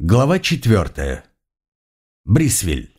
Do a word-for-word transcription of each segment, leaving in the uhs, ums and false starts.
Глава четвертая. Брисвиль.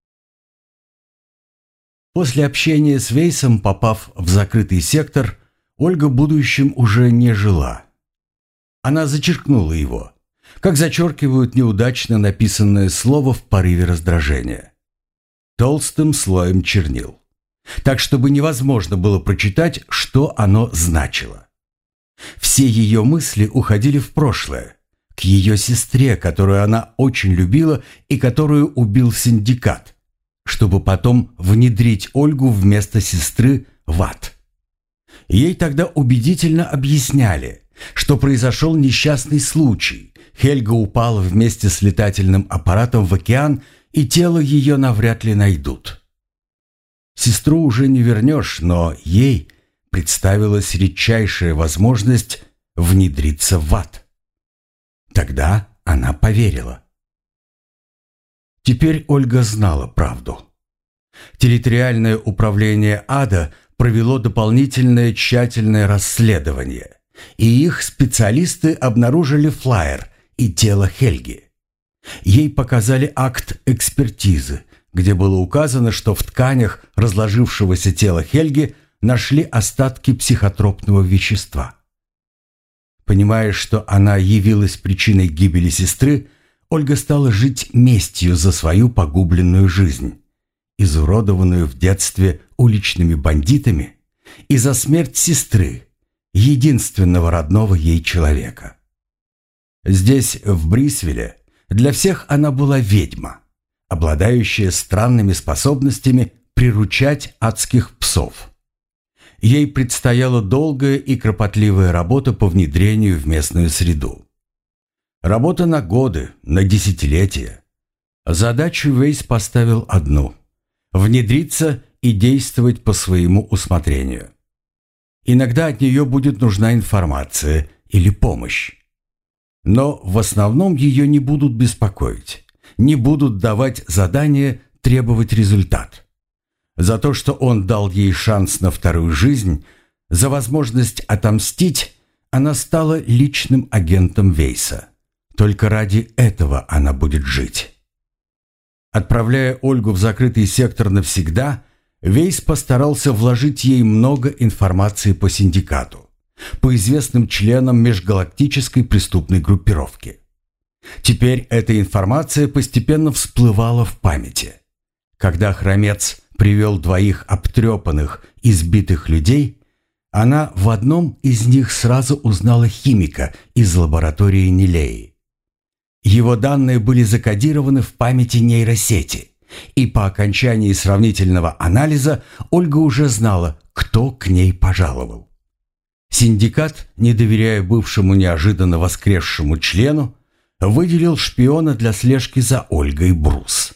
После общения с Вейсом, попав в закрытый сектор, Ольга будущим уже не жила. Она зачеркнула его, как зачеркивают неудачно написанное слово в порыве раздражения. Толстым слоем чернил. Так, чтобы невозможно было прочитать, что оно значило. Все ее мысли уходили в прошлое, к ее сестре, которую она очень любила и которую убил синдикат, чтобы потом внедрить Ольгу вместо сестры в ад. Ей тогда убедительно объясняли, что произошел несчастный случай. Хельга упала вместе с летательным аппаратом в океан, и тело ее навряд ли найдут. Сестру уже не вернешь, но ей представилась редчайшая возможность внедриться в ад. Тогда она поверила. Теперь Ольга знала правду. Территориальное управление ада провело дополнительное тщательное расследование, и их специалисты обнаружили флаер и тело Хельги. Ей показали акт экспертизы, где было указано, что в тканях разложившегося тела Хельги нашли остатки психотропного вещества. Понимая, что она явилась причиной гибели сестры, Ольга стала жить местью за свою погубленную жизнь, изуродованную в детстве уличными бандитами, и за смерть сестры, единственного родного ей человека. Здесь, в Брисвилле, для всех она была ведьма, обладающая странными способностями приручать адских псов. Ей предстояла долгая и кропотливая работа по внедрению в местную среду. Работа на годы, на десятилетия. Задачу Вейс поставил одну – внедриться и действовать по своему усмотрению. Иногда от нее будет нужна информация или помощь. Но в основном ее не будут беспокоить, не будут давать задание требовать результат. За то, что он дал ей шанс на вторую жизнь, за возможность отомстить, она стала личным агентом Вейса. Только ради этого она будет жить. Отправляя Ольгу в закрытый сектор навсегда, Вейс постарался вложить ей много информации по синдикату, по известным членам межгалактической преступной группировки. Теперь эта информация постепенно всплывала в памяти. Когда Хромец привел двоих обтрепанных, избитых людей, она в одном из них сразу узнала химика из лаборатории Нилеи. Его данные были закодированы в памяти нейросети, и по окончании сравнительного анализа Ольга уже знала, кто к ней пожаловал. Синдикат, не доверяя бывшему неожиданно воскресшему члену, выделил шпиона для слежки за Ольгой Брус.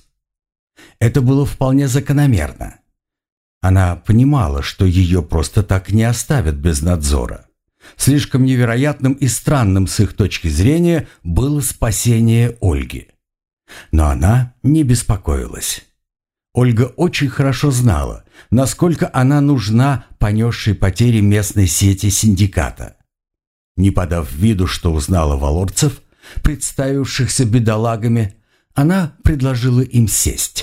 Это было вполне закономерно. Она понимала, что ее просто так не оставят без надзора. Слишком невероятным и странным с их точки зрения было спасение Ольги. Но она не беспокоилась. Ольга очень хорошо знала, насколько она нужна понесшей потери местной сети синдиката. Не подав виду, что узнала валорцев, представившихся бедолагами, она предложила им сесть.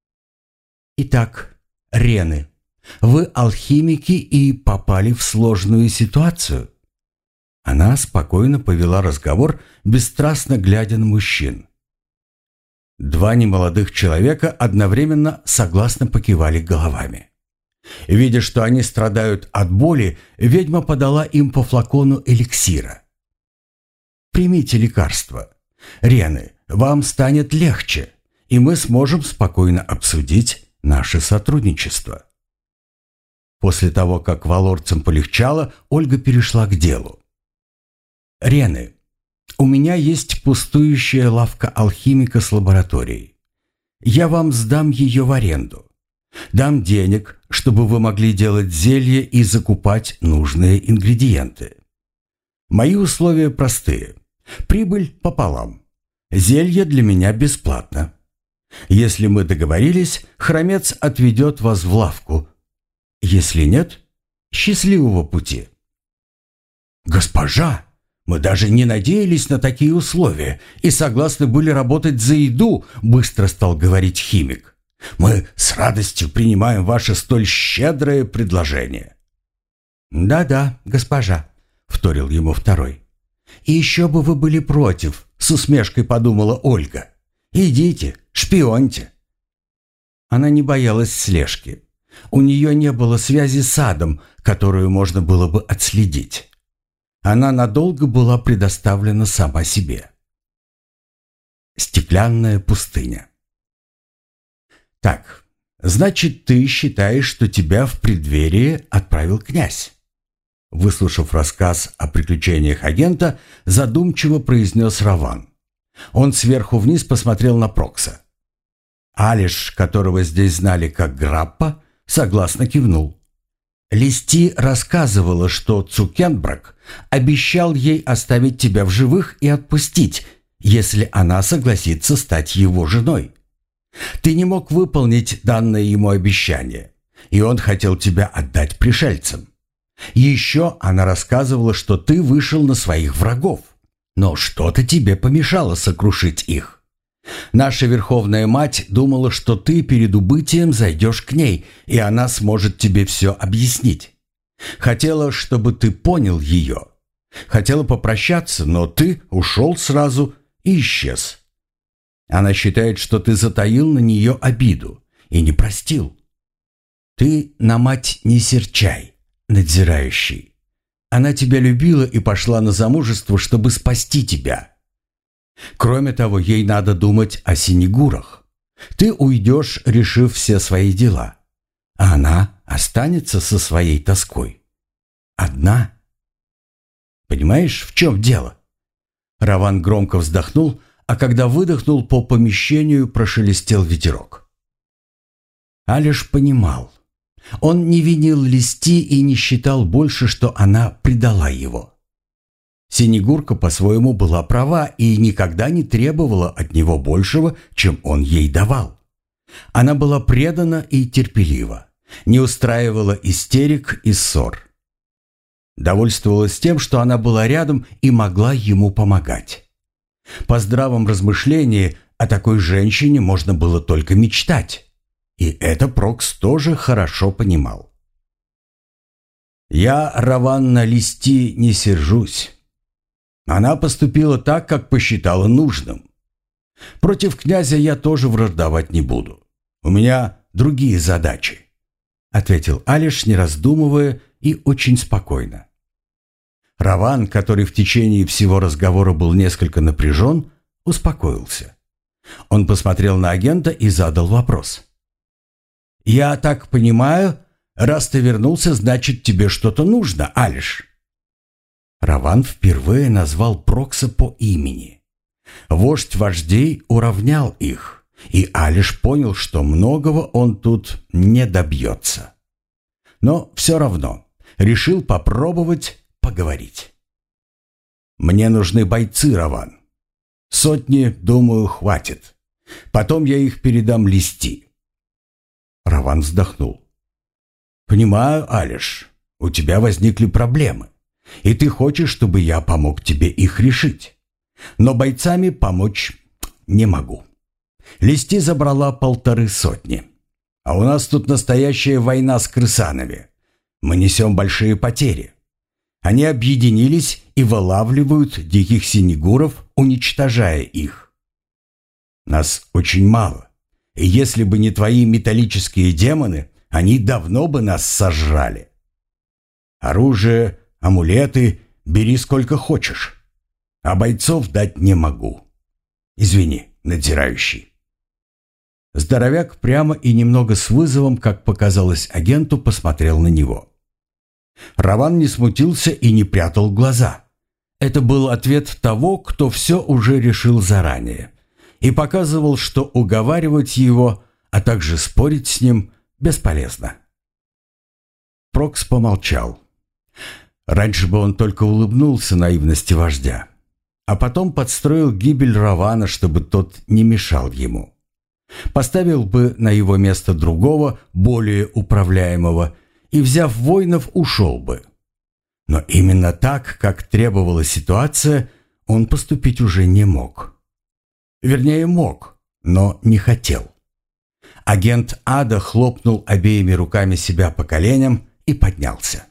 «Итак, Рены, вы алхимики и попали в сложную ситуацию». Она спокойно повела разговор, бесстрастно глядя на мужчин. Два немолодых человека одновременно согласно покивали головами. Видя, что они страдают от боли, ведьма подала им по флакону эликсира. «Примите лекарство. Рены, вам станет легче, и мы сможем спокойно обсудить наше сотрудничество». После того, как валорцам полегчало, Ольга перешла к делу. «Рены, у меня есть пустующая лавка алхимика с лабораторией. Я вам сдам ее в аренду. Дам денег, чтобы вы могли делать зелье и закупать нужные ингредиенты. Мои условия простые. Прибыль пополам. Зелье для меня бесплатно. Если мы договорились, Хромец отведет вас в лавку. Если нет, счастливого пути». «Госпожа!» Мы даже не надеялись на такие условия и согласны были работать за еду», — быстро стал говорить химик. «Мы с радостью принимаем ваше столь щедрое предложение». «Да-да, госпожа», — вторил ему второй. «И еще бы вы были против», — с усмешкой подумала Ольга. «Идите, шпионьте». Она не боялась слежки. У нее не было связи с адом, которую можно было бы отследить. Она надолго была предоставлена сама себе. Стеклянная пустыня. «Так, значит, ты считаешь, что тебя в преддверии отправил князь?» Выслушав рассказ о приключениях агента, задумчиво произнес Раван. Он сверху вниз посмотрел на Прокса. Алиш, которого здесь знали как Граппа, согласно кивнул. Листи рассказывала, что Цукенбрак обещал ей оставить тебя в живых и отпустить, если она согласится стать его женой. Ты не мог выполнить данное ему обещание, и он хотел тебя отдать пришельцам. Еще она рассказывала, что ты вышел на своих врагов, но что-то тебе помешало сокрушить их. Наша Верховная Мать думала, что ты перед убытием зайдешь к ней, и она сможет тебе все объяснить. Хотела, чтобы ты понял ее. Хотела попрощаться, но ты ушел сразу и исчез. Она считает, что ты затаил на нее обиду и не простил. Ты на мать не серчай, надзирающий. Она тебя любила и пошла на замужество, чтобы спасти тебя. Кроме того, ей надо думать о синегурах. Ты уйдешь, решив все свои дела, а она останется со своей тоской. Одна. Понимаешь, в чем дело?» Раван громко вздохнул, а когда выдохнул, по помещению прошелестел ветерок. Алиш понимал. Он не винил Листи и не считал больше, что она предала его. Синегурка по-своему была права и никогда не требовала от него большего, чем он ей давал. Она была предана и терпелива, не устраивала истерик и ссор. Довольствовалась тем, что она была рядом и могла ему помогать. По здравом размышлении о такой женщине можно было только мечтать. И это Прокс тоже хорошо понимал. «Я, Раван, на Листи не сержусь. Она поступила так, как посчитала нужным. Против князя я тоже враждовать не буду. У меня другие задачи», — ответил Алиш, не раздумывая и очень спокойно. Раван, который в течение всего разговора был несколько напряжен, успокоился. Он посмотрел на агента и задал вопрос. «Я так понимаю, раз ты вернулся, значит, тебе что-то нужно, Алиш?» Раван впервые назвал Прокса по имени. Вождь вождей уравнял их, и Алиш понял, что многого он тут не добьется. Но все равно решил попробовать поговорить. «Мне нужны бойцы, Раван. Сотни, думаю, хватит. Потом я их передам Листи». Раван вздохнул. «Понимаю, Алиш, у тебя возникли проблемы, и ты хочешь, чтобы я помог тебе их решить. Но бойцами помочь не могу. Листи забрала полторы сотни. А у нас тут настоящая война с крысанами. Мы несем большие потери. Они объединились и вылавливают диких синегуров, уничтожая их. Нас очень мало, и если бы не твои металлические демоны, они давно бы нас сожрали. Оружие, амулеты бери сколько хочешь, а бойцов дать не могу. Извини, надзирающий». Здоровяк прямо и немного с вызовом, как показалось агенту, посмотрел на него. Раван не смутился и не прятал глаза. Это был ответ того, кто все уже решил заранее, и показывал, что уговаривать его, а также спорить с ним, бесполезно. Прокс помолчал. Раньше бы он только улыбнулся наивности вождя, а потом подстроил гибель Равана, чтобы тот не мешал ему. Поставил бы на его место другого, более управляемого, и, взяв воинов, ушел бы. Но именно так, как требовала ситуация, он поступить уже не мог. Вернее, мог, но не хотел. Агент ада хлопнул обеими руками себя по коленям и поднялся.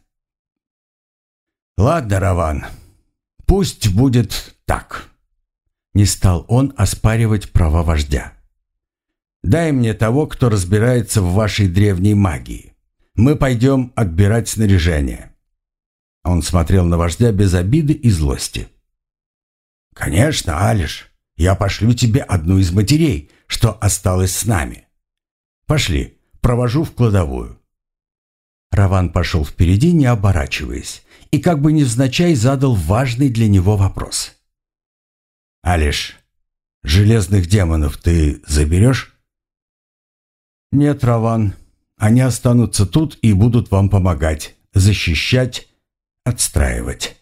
«Ладно, Раван, пусть будет так». Не стал он оспаривать права вождя. «Дай мне того, кто разбирается в вашей древней магии. Мы пойдем отбирать снаряжение». Он смотрел на вождя без обиды и злости. «Конечно, Алиш, я пошлю тебе одну из матерей, что осталась с нами. Пошли, провожу в кладовую». Раван пошел впереди, не оборачиваясь, и как бы невзначай задал важный для него вопрос. «Алиш, железных демонов ты заберешь?» «Нет, Раван, они останутся тут и будут вам помогать, защищать, отстраивать».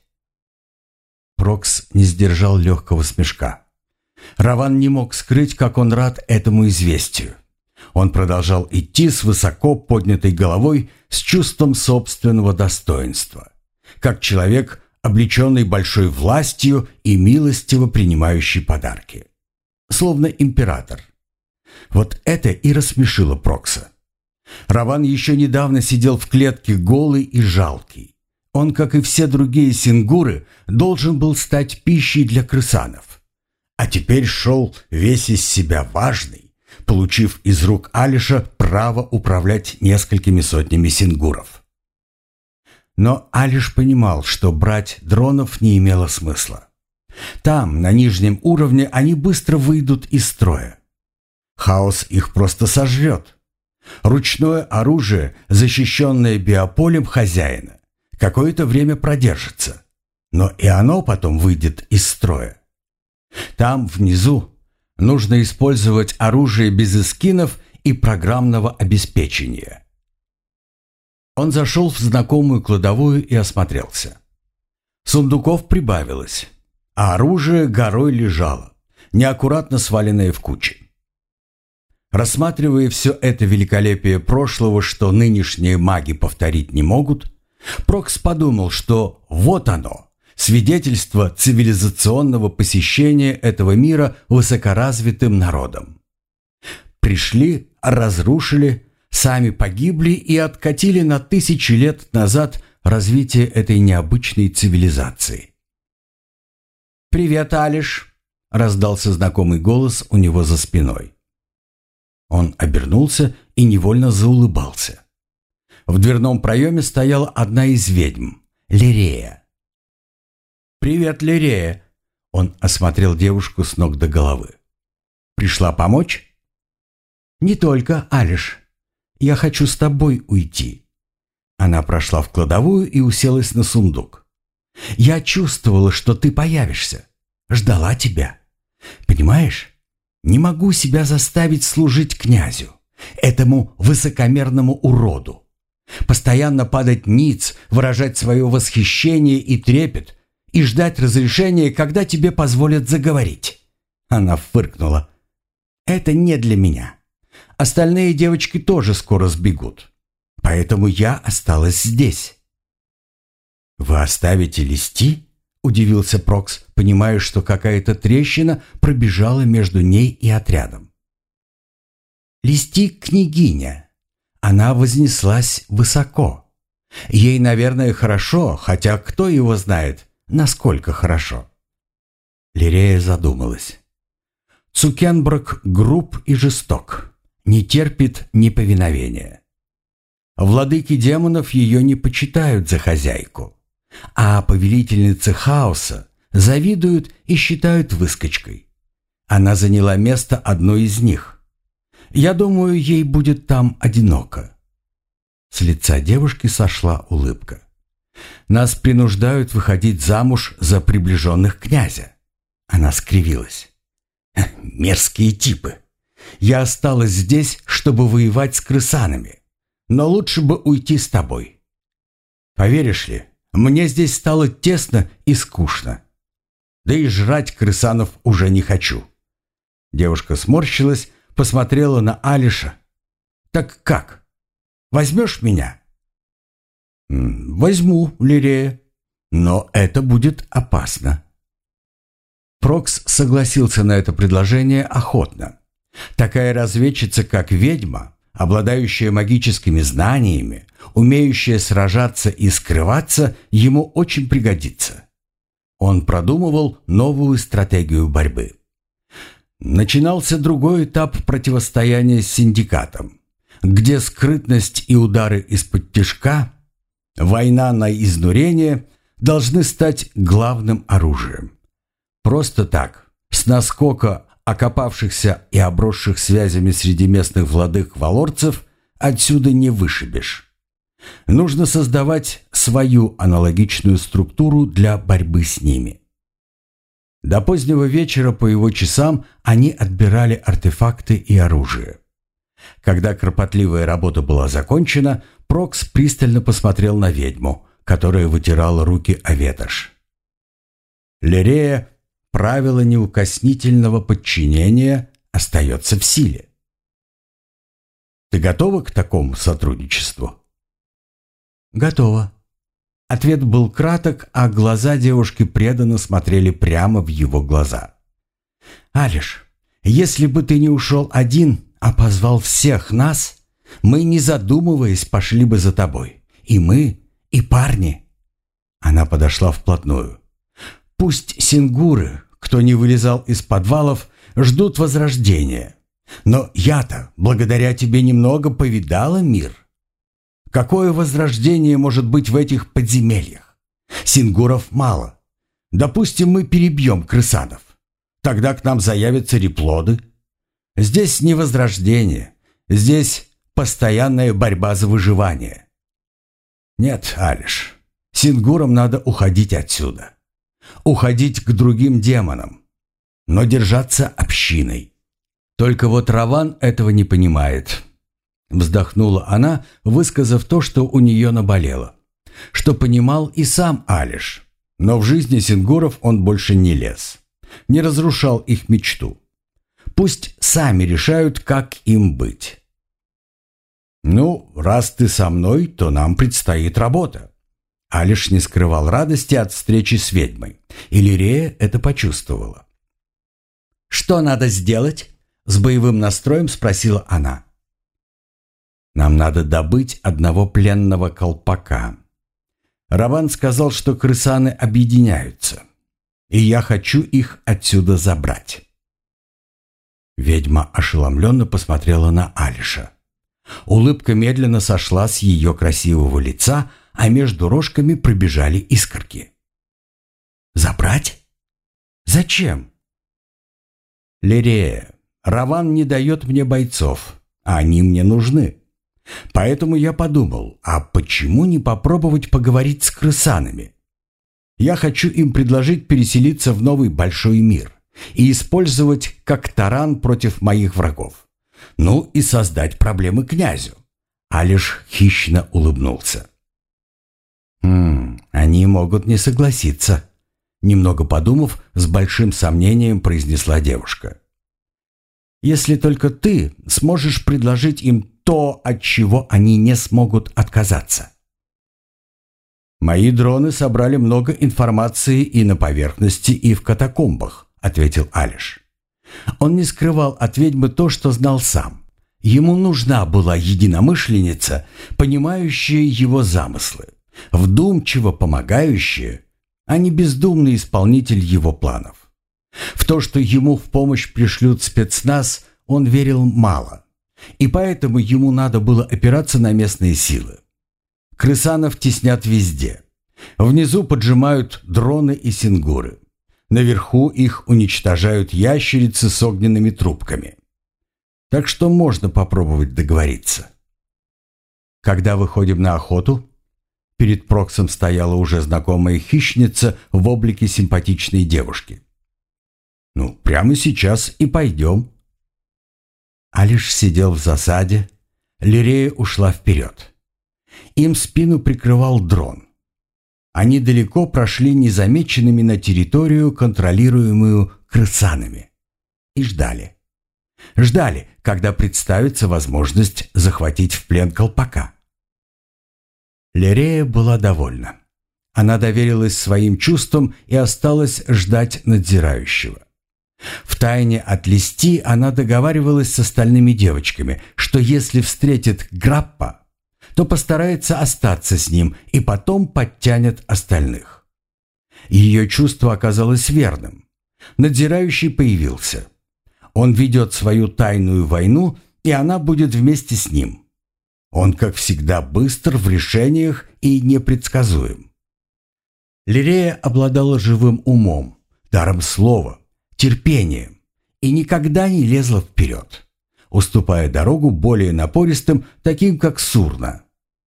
Прокс не сдержал легкого смешка. Раван не мог скрыть, как он рад этому известию. Он продолжал идти с высоко поднятой головой, с чувством собственного достоинства, как человек, облеченный большой властью и милостиво принимающий подарки. Словно император. Вот это и рассмешило Прокса. Раван еще недавно сидел в клетке голый и жалкий. Он, как и все другие сингуры, должен был стать пищей для крысанов. А теперь шел весь из себя важный, получив из рук Алиша право управлять несколькими сотнями сингуров. Но Алиш понимал, что брать дронов не имело смысла. Там, на нижнем уровне, они быстро выйдут из строя. Хаос их просто сожрет. Ручное оружие, защищенное биополем хозяина, какое-то время продержится, но и оно потом выйдет из строя. Там, внизу, нужно использовать оружие без эскинов и программного обеспечения. Он зашел в знакомую кладовую и осмотрелся. Сундуков прибавилось, а оружие горой лежало, неаккуратно сваленное в кучи. Рассматривая все это великолепие прошлого, что нынешние маги повторить не могут, Прокс подумал, что вот оно, свидетельство цивилизационного посещения этого мира высокоразвитым народом. Пришли, разрушили, сами погибли и откатили на тысячи лет назад развитие этой необычной цивилизации. «Привет, Алиш!» — раздался знакомый голос у него за спиной. Он обернулся и невольно заулыбался. В дверном проеме стояла одна из ведьм, Лирея. «Привет, Лирея!» — он осмотрел девушку с ног до головы. «Пришла помочь?» «Не только, Алиш. Я хочу с тобой уйти». Она прошла в кладовую и уселась на сундук. «Я чувствовала, что ты появишься. Ждала тебя. Понимаешь, не могу себя заставить служить князю, этому высокомерному уроду. Постоянно падать ниц, выражать свое восхищение и трепет и ждать разрешения, когда тебе позволят заговорить». Она фыркнула. «Это не для меня. Остальные девочки тоже скоро сбегут. Поэтому я осталась здесь». «Вы оставите Листи?» — удивился Прокс, понимая, что какая-то трещина пробежала между ней и отрядом. «Листи — княгиня. Она вознеслась высоко. Ей, наверное, хорошо, хотя кто его знает, насколько хорошо». Лирея задумалась. Цукенброк груб и жесток, не терпит неповиновения. Владыки демонов ее не почитают за хозяйку, а повелительницы хаоса завидуют и считают выскочкой. Она заняла место одной из них. Я думаю, ей будет там одиноко». С лица девушки сошла улыбка. «Нас принуждают выходить замуж за приближенных князя». Она скривилась. «Мерзкие типы. Я осталась здесь, чтобы воевать с крысанами, но лучше бы уйти с тобой. Поверишь ли, мне здесь стало тесно и скучно. Да и жрать крысанов уже не хочу». Девушка сморщилась, посмотрела на Алиша. «Так как? Возьмешь меня?» «Возьму, Лирея. Но это будет опасно. Прокс согласился на это предложение охотно. Такая разведчица, как ведьма, обладающая магическими знаниями, умеющая сражаться и скрываться, ему очень пригодится. Он продумывал новую стратегию борьбы. Начинался другой этап противостояния с синдикатом, где скрытность и удары из-под тишка, война на изнурение должны стать главным оружием. Просто так, с наскока окопавшихся и обросших связями среди местных владык-валорцев, отсюда не вышибешь. Нужно создавать свою аналогичную структуру для борьбы с ними. До позднего вечера по его часам они отбирали артефакты и оружие. Когда кропотливая работа была закончена, Прокс пристально посмотрел на ведьму, которая вытирала руки о ветошь. Лерея, правило неукоснительного подчинения остается в силе. Ты готова к такому сотрудничеству? Готова. Ответ был краток, а глаза девушки преданно смотрели прямо в его глаза. «Алиш, если бы ты не ушел один, а позвал всех нас, мы, не задумываясь, пошли бы за тобой. И мы, и парни». Она подошла вплотную. «Пусть сингуры, кто не вылезал из подвалов, ждут возрождения. Но я-то, благодаря тебе, немного повидала мир. Какое возрождение может быть в этих подземельях? Сингуров мало. Допустим, мы перебьем крысанов. Тогда к нам заявятся реплоды. Здесь не возрождение. Здесь постоянная борьба за выживание. Нет, Алиш, сингурам надо уходить отсюда. Уходить к другим демонам. Но держаться общиной. Только вот Раван этого не понимает». Вздохнула она, высказав то, что у нее наболело. Что понимал и сам Алиш. Но в жизни сингуров он больше не лез. Не разрушал их мечту. Пусть сами решают, как им быть. «Ну, раз ты со мной, то нам предстоит работа». Алиш не скрывал радости от встречи с ведьмой. И Лирея это почувствовала. «Что надо сделать?» — с боевым настроем спросила она. «Нам надо добыть одного пленного колпака. Раван сказал, что крысаны объединяются, и я хочу их отсюда забрать». Ведьма ошеломленно посмотрела на Алиша. Улыбка медленно сошла с ее красивого лица, а между рожками пробежали искорки. «Забрать? Зачем?» «Лирея, Раван не дает мне бойцов, а они мне нужны. Поэтому я подумал, а почему не попробовать поговорить с крысанами? Я хочу им предложить переселиться в новый большой мир и использовать как таран против моих врагов. Ну и создать проблемы князю». Алиш хищно улыбнулся. «Хм, они могут не согласиться», — немного подумав, с большим сомнением произнесла девушка. «Если только ты сможешь предложить им то, от чего они не смогут отказаться». «Мои дроны собрали много информации и на поверхности, и в катакомбах», — ответил Алиш. Он не скрывал от ведьмы то, что знал сам. Ему нужна была единомышленница, понимающая его замыслы, вдумчиво помогающая, а не бездумный исполнитель его планов. В то, что ему в помощь пришлют спецназ, он верил мало, и поэтому ему надо было опираться на местные силы. Крысанов теснят везде. Внизу поджимают дроны и сингуры. Наверху их уничтожают ящерицы с огненными трубками. Так что можно попробовать договориться. Когда выходим на охоту, перед Проксом стояла уже знакомая хищница в облике симпатичной девушки. «Ну, прямо сейчас и пойдем». Алиш сидел в засаде, Лирея ушла вперед. Им спину прикрывал дрон. Они далеко прошли незамеченными на территорию, контролируемую крысанами. И ждали. Ждали, когда представится возможность захватить в плен колпака. Лирея была довольна. Она доверилась своим чувствам и осталась ждать надзирающего. Втайне от Листи она договаривалась с остальными девочками, что если встретит Граппа, то постарается остаться с ним и потом подтянет остальных. Ее чувство оказалось верным. Надзирающий появился. Он ведет свою тайную войну, и она будет вместе с ним. Он, как всегда, быстр в решениях и непредсказуем. Лирея обладала живым умом, даром слова, терпением и никогда не лезла вперед, уступая дорогу более напористым, таким как Сурна.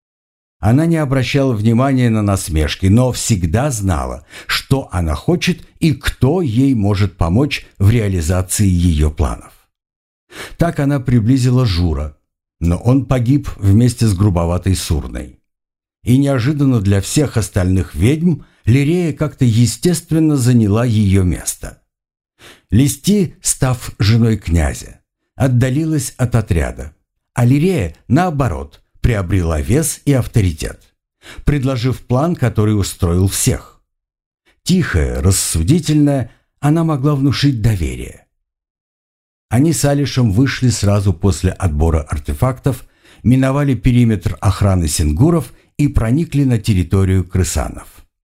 Она не обращала внимания на насмешки, но всегда знала, что она хочет и кто ей может помочь в реализации ее планов. Так она приблизила Жура, но он погиб вместе с грубоватой Сурной. И неожиданно для всех остальных ведьм Лирея как-то естественно заняла ее место. Листи, став женой князя, отдалилась от отряда, а Лирея, наоборот, приобрела вес и авторитет, предложив план, который устроил всех. Тихая, рассудительная, она могла внушить доверие. Они с Алишем вышли сразу после отбора артефактов, миновали периметр охраны сингуров и проникли на территорию крысанов.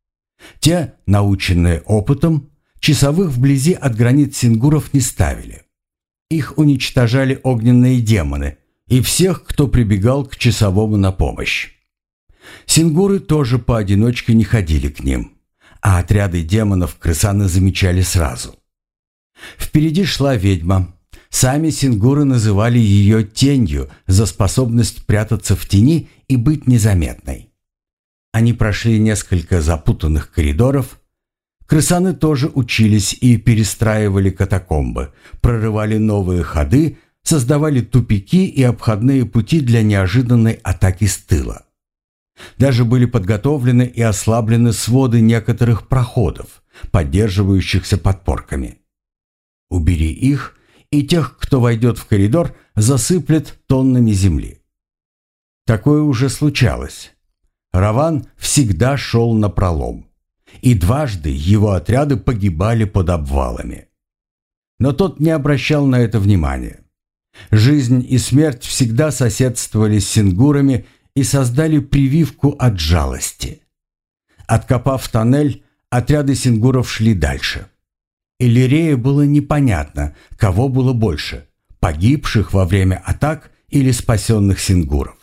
Те, наученные опытом, часовых вблизи от границ сингуров не ставили. Их уничтожали огненные демоны и всех, кто прибегал к часовому на помощь. Сингуры тоже поодиночке не ходили к ним, а отряды демонов крысаны замечали сразу. Впереди шла ведьма. Сами сингуры называли ее тенью за способность прятаться в тени и быть незаметной. Они прошли несколько запутанных коридоров. Крысаны тоже учились и перестраивали катакомбы, прорывали новые ходы, создавали тупики и обходные пути для неожиданной атаки с тыла. Даже были подготовлены и ослаблены своды некоторых проходов, поддерживающихся подпорками. Убери их, и тех, кто войдет в коридор, засыплет тоннами земли. Такое уже случалось. Раван всегда шел напролом, и дважды его отряды погибали под обвалами. Но тот не обращал на это внимания. Жизнь и смерть всегда соседствовали с сингурами и создали прививку от жалости. Откопав тоннель, отряды сингуров шли дальше. И Лирее было непонятно, кого было больше – погибших во время атак или спасенных сингуров.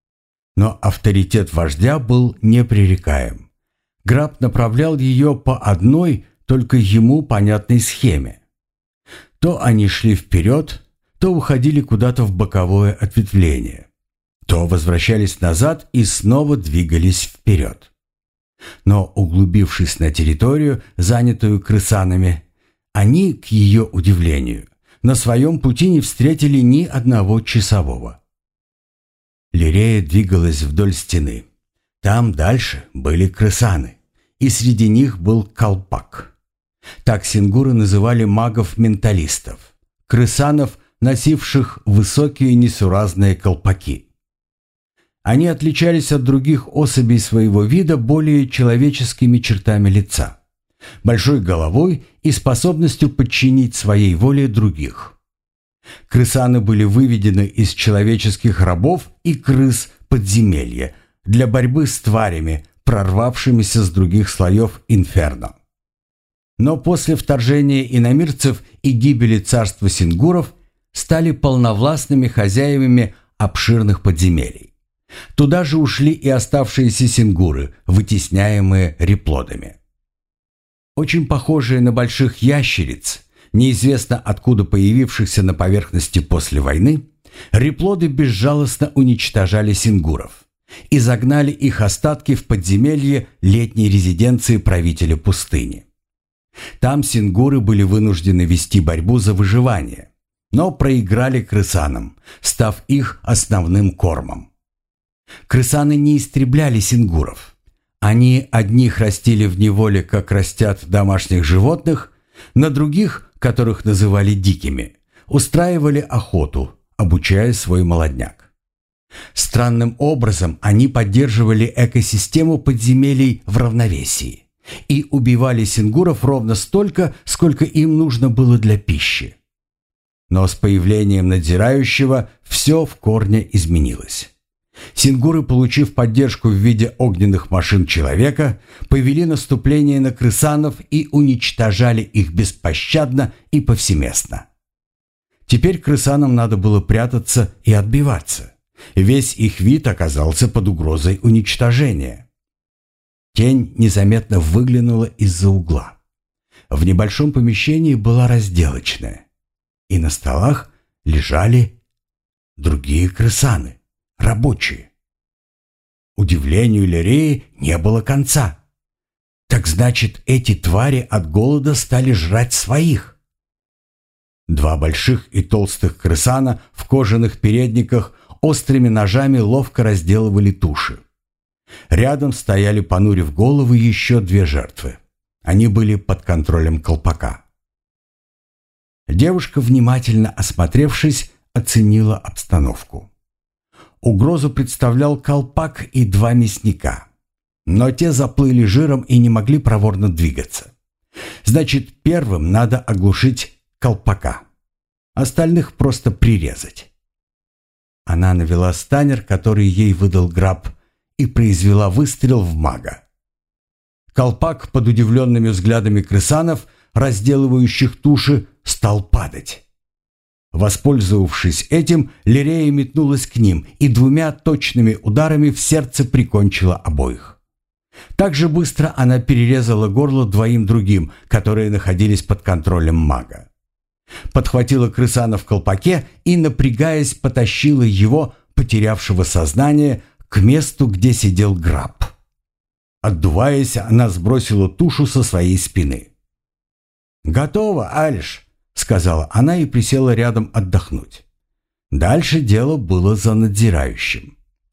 Но авторитет вождя был непререкаем. Граб направлял ее по одной, только ему понятной схеме. То они шли вперед, то уходили куда-то в боковое ответвление, то возвращались назад и снова двигались вперед. Но, углубившись на территорию, занятую крысанами, они, к ее удивлению, на своем пути не встретили ни одного часового. Лирея двигалась вдоль стены. Там дальше были крысаны, и среди них был колпак. Так сингуры называли магов-менталистов, крысанов, носивших высокие несуразные колпаки. Они отличались от других особей своего вида более человеческими чертами лица, большой головой и способностью подчинить своей воле других. Крысаны были выведены из человеческих рабов и крыс подземелья для борьбы с тварями, прорвавшимися с других слоев инферно. Но после вторжения иномирцев и гибели царства сингуров стали полновластными хозяевами обширных подземелий. Туда же ушли и оставшиеся сингуры, вытесняемые реплодами. Очень похожие на больших ящериц, неизвестно откуда появившихся на поверхности после войны, реплоды безжалостно уничтожали сингуров и загнали их остатки в подземелье летней резиденции правителя пустыни. Там сингуры были вынуждены вести борьбу за выживание, но проиграли крысанам, став их основным кормом. Крысаны не истребляли сингуров. Они одних растили в неволе, как растят домашних животных, на других, которых называли дикими, устраивали охоту, обучая свой молодняк. Странным образом они поддерживали экосистему подземелий в равновесии и убивали сингуров ровно столько, сколько им нужно было для пищи. Но с появлением надзирающего все в корне изменилось. Сингуры, получив поддержку в виде огненных машин человека, повели наступление на крысанов и уничтожали их беспощадно и повсеместно. Теперь крысанам надо было прятаться и отбиваться. Весь их вид оказался под угрозой уничтожения. Тень незаметно выглянула из-за угла. В небольшом помещении была разделочная, и на столах лежали другие крысаны, рабочие. Удивлению Лиреи не было конца. Так значит, эти твари от голода стали жрать своих. Два больших и толстых крысана в кожаных передниках острыми ножами ловко разделывали туши. Рядом стояли, понурив головы, еще две жертвы. Они были под контролем колпака. Девушка, внимательно осмотревшись, оценила обстановку. Угрозу представлял колпак и два мясника. Но те заплыли жиром и не могли проворно двигаться. Значит, первым надо оглушить колпака. Остальных просто прирезать. Она навела станер, который ей выдал Граб, и произвела выстрел в мага. Колпак под удивленными взглядами крысанов, разделывающих туши, стал падать. Воспользовавшись этим, Лирея метнулась к ним и двумя точными ударами в сердце прикончила обоих. Так же быстро она перерезала горло двоим другим, которые находились под контролем мага. Подхватила крысана в колпаке и, напрягаясь, потащила его, потерявшего сознание, к месту, где сидел Граб. Отдуваясь, она сбросила тушу со своей спины. «Готово, Алиш», — сказала она и присела рядом отдохнуть. Дальше дело было за надзирающим.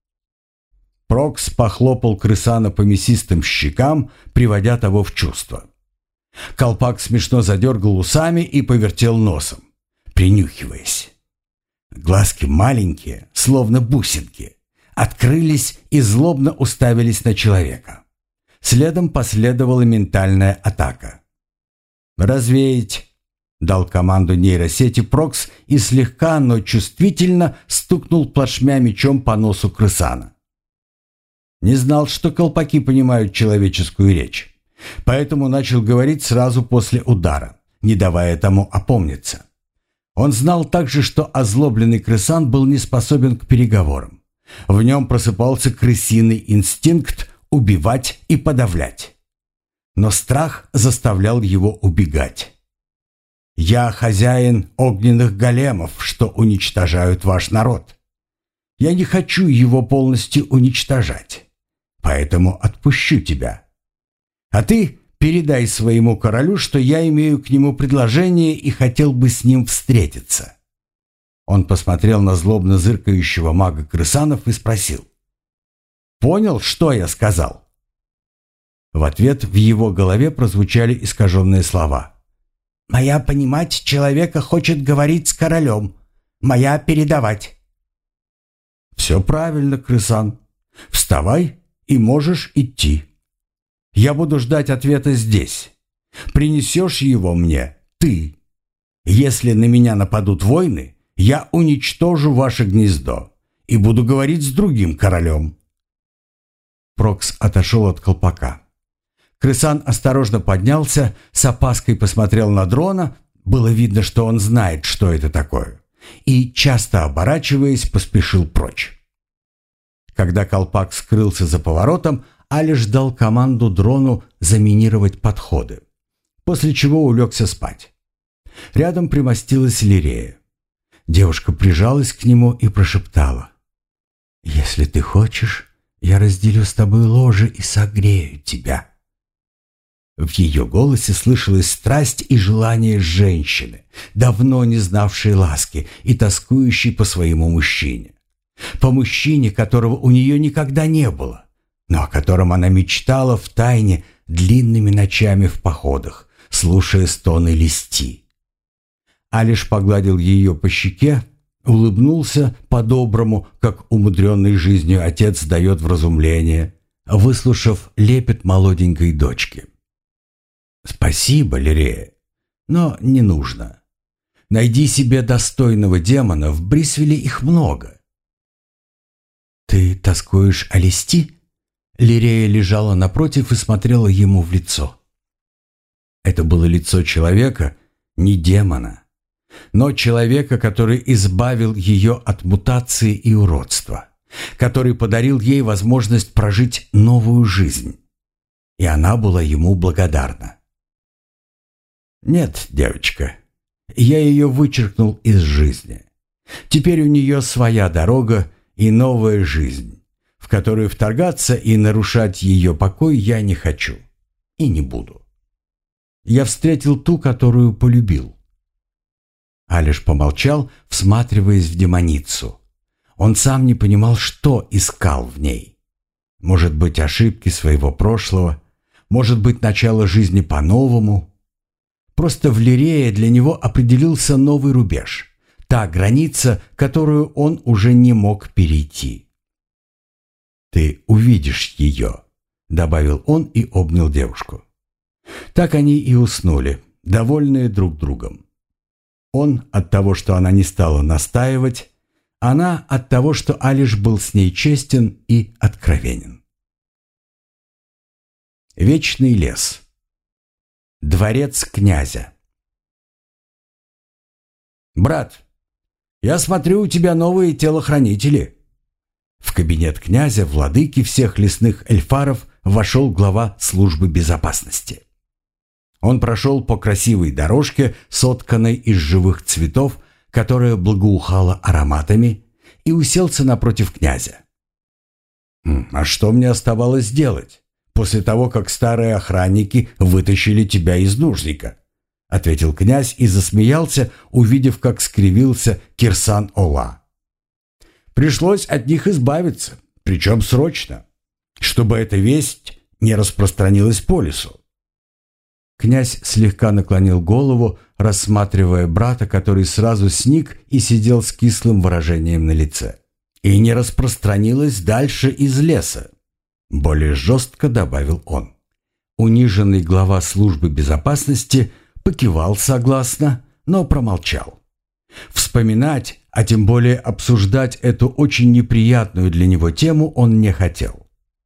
Прокс похлопал крысана по мясистым щекам, приводя того в чувство. Колпак смешно задергал усами и повертел носом, принюхиваясь. Глазки маленькие, словно бусинки, открылись и злобно уставились на человека. Следом последовала ментальная атака. «Развеять!» — дал команду нейросети Прокс и слегка, но чувствительно стукнул плашмя мечом по носу крысана. Не знал, что колпаки понимают человеческую речь. Поэтому начал говорить сразу после удара, не давая тому опомниться. Он знал также, что озлобленный крысан был не способен к переговорам. В нем просыпался крысиный инстинкт убивать и подавлять. Но страх заставлял его убегать. «Я хозяин огненных големов, что уничтожают ваш народ. Я не хочу его полностью уничтожать, поэтому отпущу тебя. А ты передай своему королю, что я имею к нему предложение и хотел бы с ним встретиться». Он посмотрел на злобно зыркающего мага крысанов и спросил: «Понял, что я сказал?» В ответ в его голове прозвучали искаженные слова. «Моя понимать, человека хочет говорить с королем. Моя передавать». «Все правильно, крысан. Вставай и можешь идти. Я буду ждать ответа здесь. Принесешь его мне ты. Если на меня нападут войны, я уничтожу ваше гнездо и буду говорить с другим королем». Прокс отошел от колпака. Крысан осторожно поднялся, с опаской посмотрел на дрона, было видно, что он знает, что это такое, и, часто оборачиваясь, поспешил прочь. Когда колпак скрылся за поворотом, Алиш дал команду дрону заминировать подходы, после чего улегся спать. Рядом примостилась Лирея. Девушка прижалась к нему и прошептала: «Если ты хочешь, я разделю с тобой ложе и согрею тебя». В ее голосе слышалась страсть и желание женщины, давно не знавшей ласки и тоскующей по своему мужчине. По мужчине, которого у нее никогда не было, но о котором она мечтала втайне длинными ночами в походах, слушая стоны листи. Алиш погладил ее по щеке, улыбнулся по-доброму, как умудренный жизнью отец дает вразумление, выслушав лепет молоденькой дочки. «Спасибо, Лирея, но не нужно. Найди себе достойного демона, в Брисвеле их много». «Ты тоскуешь о Листи?» Лирея лежала напротив и смотрела ему в лицо. Это было лицо человека, не демона, но человека, который избавил ее от мутации и уродства, который подарил ей возможность прожить новую жизнь. И она была ему благодарна. «Нет, девочка, я ее вычеркнул из жизни. Теперь у нее своя дорога и новая жизнь, в которую вторгаться и нарушать ее покой я не хочу и не буду. Я встретил ту, которую полюбил». Алиш помолчал, всматриваясь в демоницу. Он сам не понимал, что искал в ней. Может быть, ошибки своего прошлого, может быть, начало жизни по-новому. Просто в Лирее для него определился новый рубеж, та граница, которую он уже не мог перейти. «Ты увидишь ее», — добавил он и обнял девушку. Так они и уснули, довольные друг другом. Он от того, что она не стала настаивать, она от того, что Алиш был с ней честен и откровенен. Вечный лес. Дворец князя. «Брат, я смотрю, у тебя новые телохранители». В кабинет князя, владыки всех лесных эльфаров, вошел глава службы безопасности. Он прошел по красивой дорожке, сотканной из живых цветов, которая благоухала ароматами, и уселся напротив князя. «А что мне оставалось делать после того, как старые охранники вытащили тебя из нужника?» — ответил князь и засмеялся, увидев, как скривился Кирсан-Ола. «Пришлось от них избавиться, причем срочно, чтобы эта весть не распространилась по лесу». Князь слегка наклонил голову, рассматривая брата, который сразу сник и сидел с кислым выражением на лице. «И не распространилась дальше из леса», — более жестко добавил он. Униженный глава службы безопасности покивал согласно, но промолчал. Вспоминать, а тем более обсуждать эту очень неприятную для него тему он не хотел.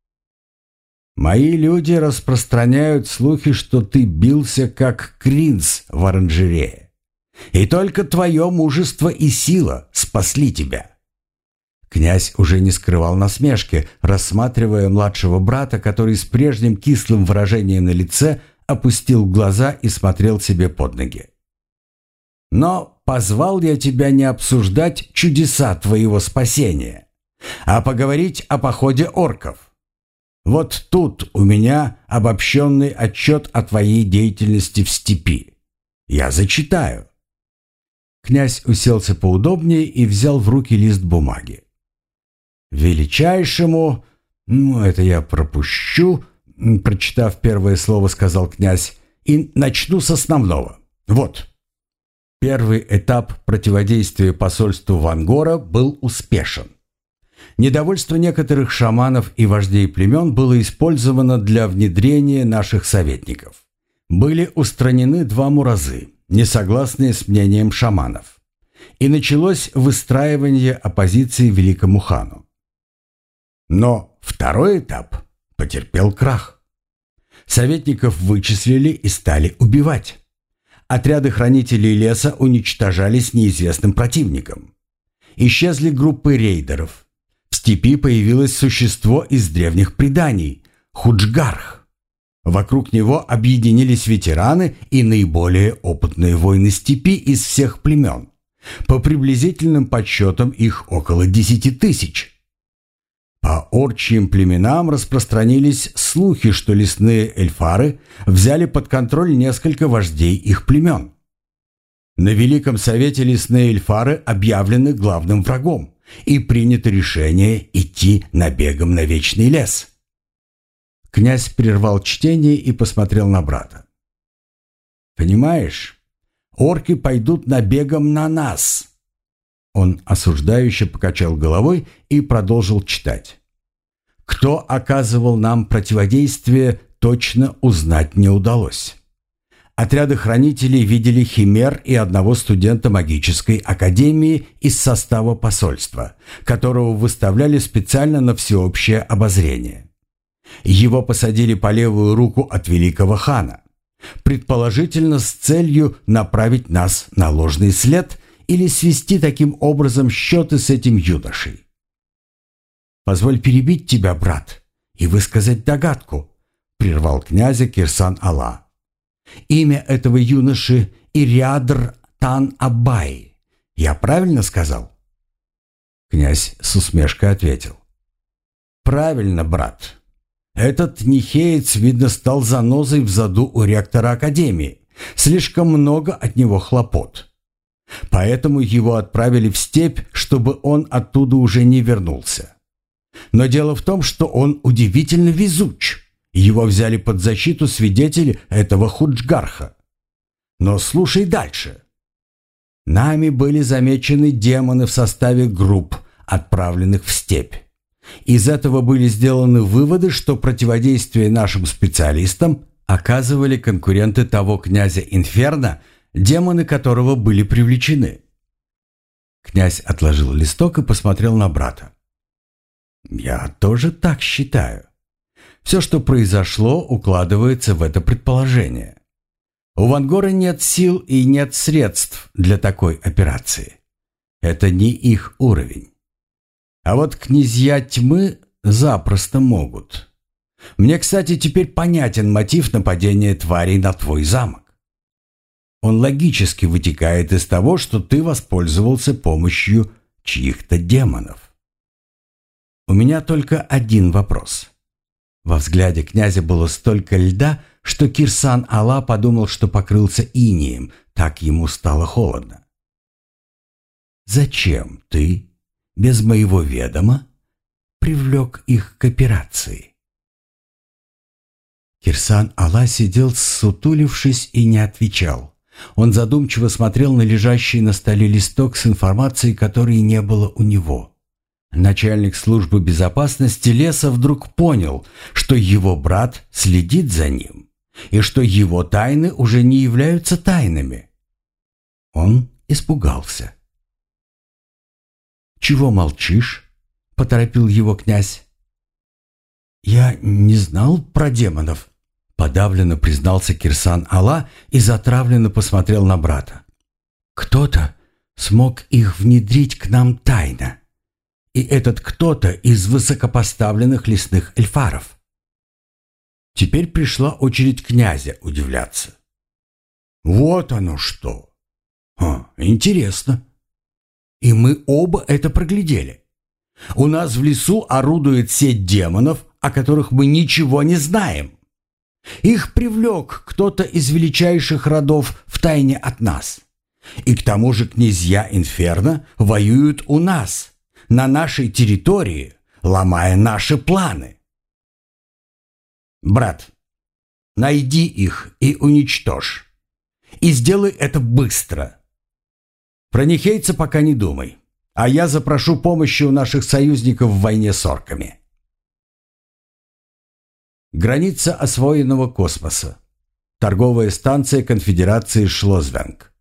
«Мои люди распространяют слухи, что ты бился как Кринс в оранжерее. И только твое мужество и сила спасли тебя». Князь уже не скрывал насмешки, рассматривая младшего брата, который с прежним кислым выражением на лице опустил глаза и смотрел себе под ноги. «Но позвал я тебя не обсуждать чудеса твоего спасения, а поговорить о походе орков. Вот тут у меня обобщенный отчет о твоей деятельности в степи. Я зачитаю». Князь уселся поудобнее и взял в руки лист бумаги. «Величайшему, ну это я пропущу», — прочитав первое слово, сказал князь, «и начну с основного. Вот». Первый этап противодействия посольству Вангора был успешен. Недовольство некоторых шаманов и вождей племен было использовано для внедрения наших советников. Были устранены два муразы, несогласные с мнением шаманов. И началось выстраивание оппозиции великому хану. Но второй этап потерпел крах. Советников вычислили и стали убивать. Отряды хранителей леса уничтожались неизвестным противником. Исчезли группы рейдеров. В степи появилось существо из древних преданий – Худжгарх. Вокруг него объединились ветераны и наиболее опытные воины степи из всех племен. По приблизительным подсчетам их около десяти тысяч. По орчьим племенам распространились слухи, что лесные эльфары взяли под контроль несколько вождей их племен. На Великом Совете лесные эльфары объявлены главным врагом, и принято решение идти набегом на Вечный лес. Князь прервал чтение и посмотрел на брата. «Понимаешь, орки пойдут набегом на нас. Он осуждающе покачал головой и продолжил читать. Кто оказывал нам противодействие, точно узнать не удалось. Отряды хранителей видели химер и одного студента магической академии из состава посольства, которого выставляли специально на всеобщее обозрение. Его посадили по левую руку от великого хана, предположительно с целью направить нас на ложный след или свести таким образом счеты с этим юношей. «Позволь перебить тебя, брат, и высказать догадку», — прервал князя Кирсан-Ала. «Имя этого юноши Ириадр Тан-Абай. Я правильно сказал?» Князь с усмешкой ответил. «Правильно, брат. Этот нихеец, видно, стал занозой в заду у ректора академии. Слишком много от него хлопот. Поэтому его отправили в степь, чтобы он оттуда уже не вернулся. Но дело в том, что он удивительно везуч. Его взяли под защиту свидетели этого худжгарха. Но слушай дальше. Нами были замечены демоны в составе групп, отправленных в степь. Из этого были сделаны выводы, что противодействие нашим специалистам оказывали конкуренты того князя Инферно, демоны которого были привлечены. Князь отложил листок и посмотрел на брата. «Я тоже так считаю. Все, что произошло, укладывается в это предположение. У Вангора нет сил и нет средств для такой операции. Это не их уровень. А вот князья тьмы запросто могут. Мне, кстати, теперь понятен мотив нападения тварей на твой замок. Он логически вытекает из того, что ты воспользовался помощью чьих-то демонов. У меня только один вопрос». Во взгляде князя было столько льда, что Кирсан-Ала подумал, что покрылся инеем, так ему стало холодно. «Зачем ты, без моего ведома, привлек их к операции?» Кирсан-Ала сидел, ссутулившись, и не отвечал. Он задумчиво смотрел на лежащий на столе листок с информацией, которой не было у него. Начальник службы безопасности леса вдруг понял, что его брат следит за ним, и что его тайны уже не являются тайнами. Он испугался. «Чего молчишь?» — поторопил его князь. «Я не знал про демонов», — подавленно признался Кирсан-Ала и затравленно посмотрел на брата. «Кто-то смог их внедрить к нам тайно. И этот кто-то из высокопоставленных лесных эльфаров». Теперь пришла очередь князя удивляться. «Вот оно что! А, интересно. И мы оба это проглядели. У нас в лесу орудует сеть демонов, о которых мы ничего не знаем. Их привлек кто-то из величайших родов втайне от нас. И к тому же князья Инферно воюют у нас, на нашей территории, ломая наши планы. Брат, найди их и уничтожь. И сделай это быстро. Про нихейца пока не думай, а я запрошу помощи у наших союзников в войне с орками». Граница освоенного космоса. Торговая станция конфедерации Шлозвенг.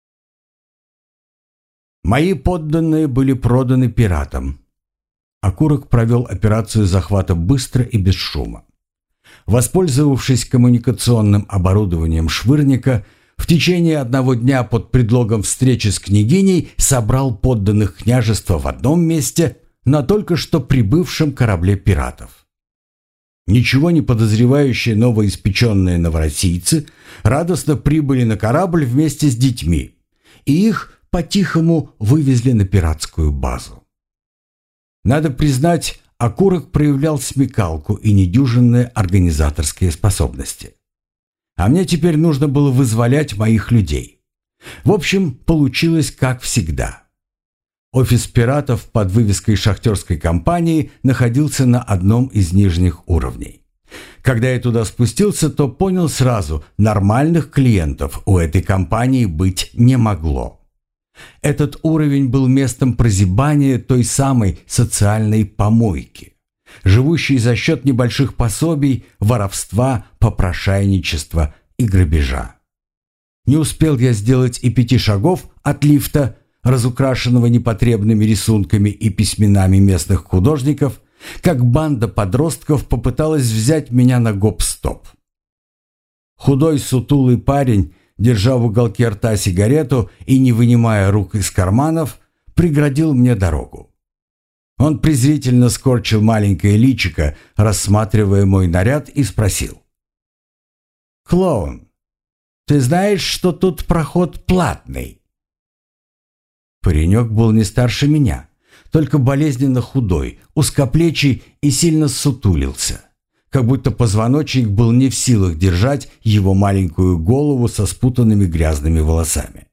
Мои подданные были проданы пиратам. Окурок провел операцию захвата быстро и без шума. Воспользовавшись коммуникационным оборудованием Швырника, в течение одного дня под предлогом встречи с княгиней собрал подданных княжества в одном месте на только что прибывшем корабле пиратов. Ничего не подозревающие новоиспеченные новороссийцы радостно прибыли на корабль вместе с детьми, и их по-тихому вывезли на пиратскую базу. Надо признать, Окурок проявлял смекалку и недюжинные организаторские способности. А мне теперь нужно было вызволять моих людей. В общем, получилось как всегда. Офис пиратов под вывеской шахтерской компании находился на одном из нижних уровней. Когда я туда спустился, то понял сразу, нормальных клиентов у этой компании быть не могло. Этот уровень был местом прозябания той самой социальной помойки, живущей за счет небольших пособий, воровства, попрошайничества и грабежа. Не успел я сделать и пяти шагов от лифта, разукрашенного непотребными рисунками и письменами местных художников, как банда подростков попыталась взять меня на гоп-стоп. Худой сутулый парень, держа в уголке рта сигарету и не вынимая рук из карманов, преградил мне дорогу. Он презрительно скорчил маленькое личико, рассматривая мой наряд, и спросил: «Клоун, ты знаешь, что тут проход платный?» Паренек был не старше меня, только болезненно худой, узкоплечий и сильно ссутулился, как будто позвоночник был не в силах держать его маленькую голову со спутанными грязными волосами.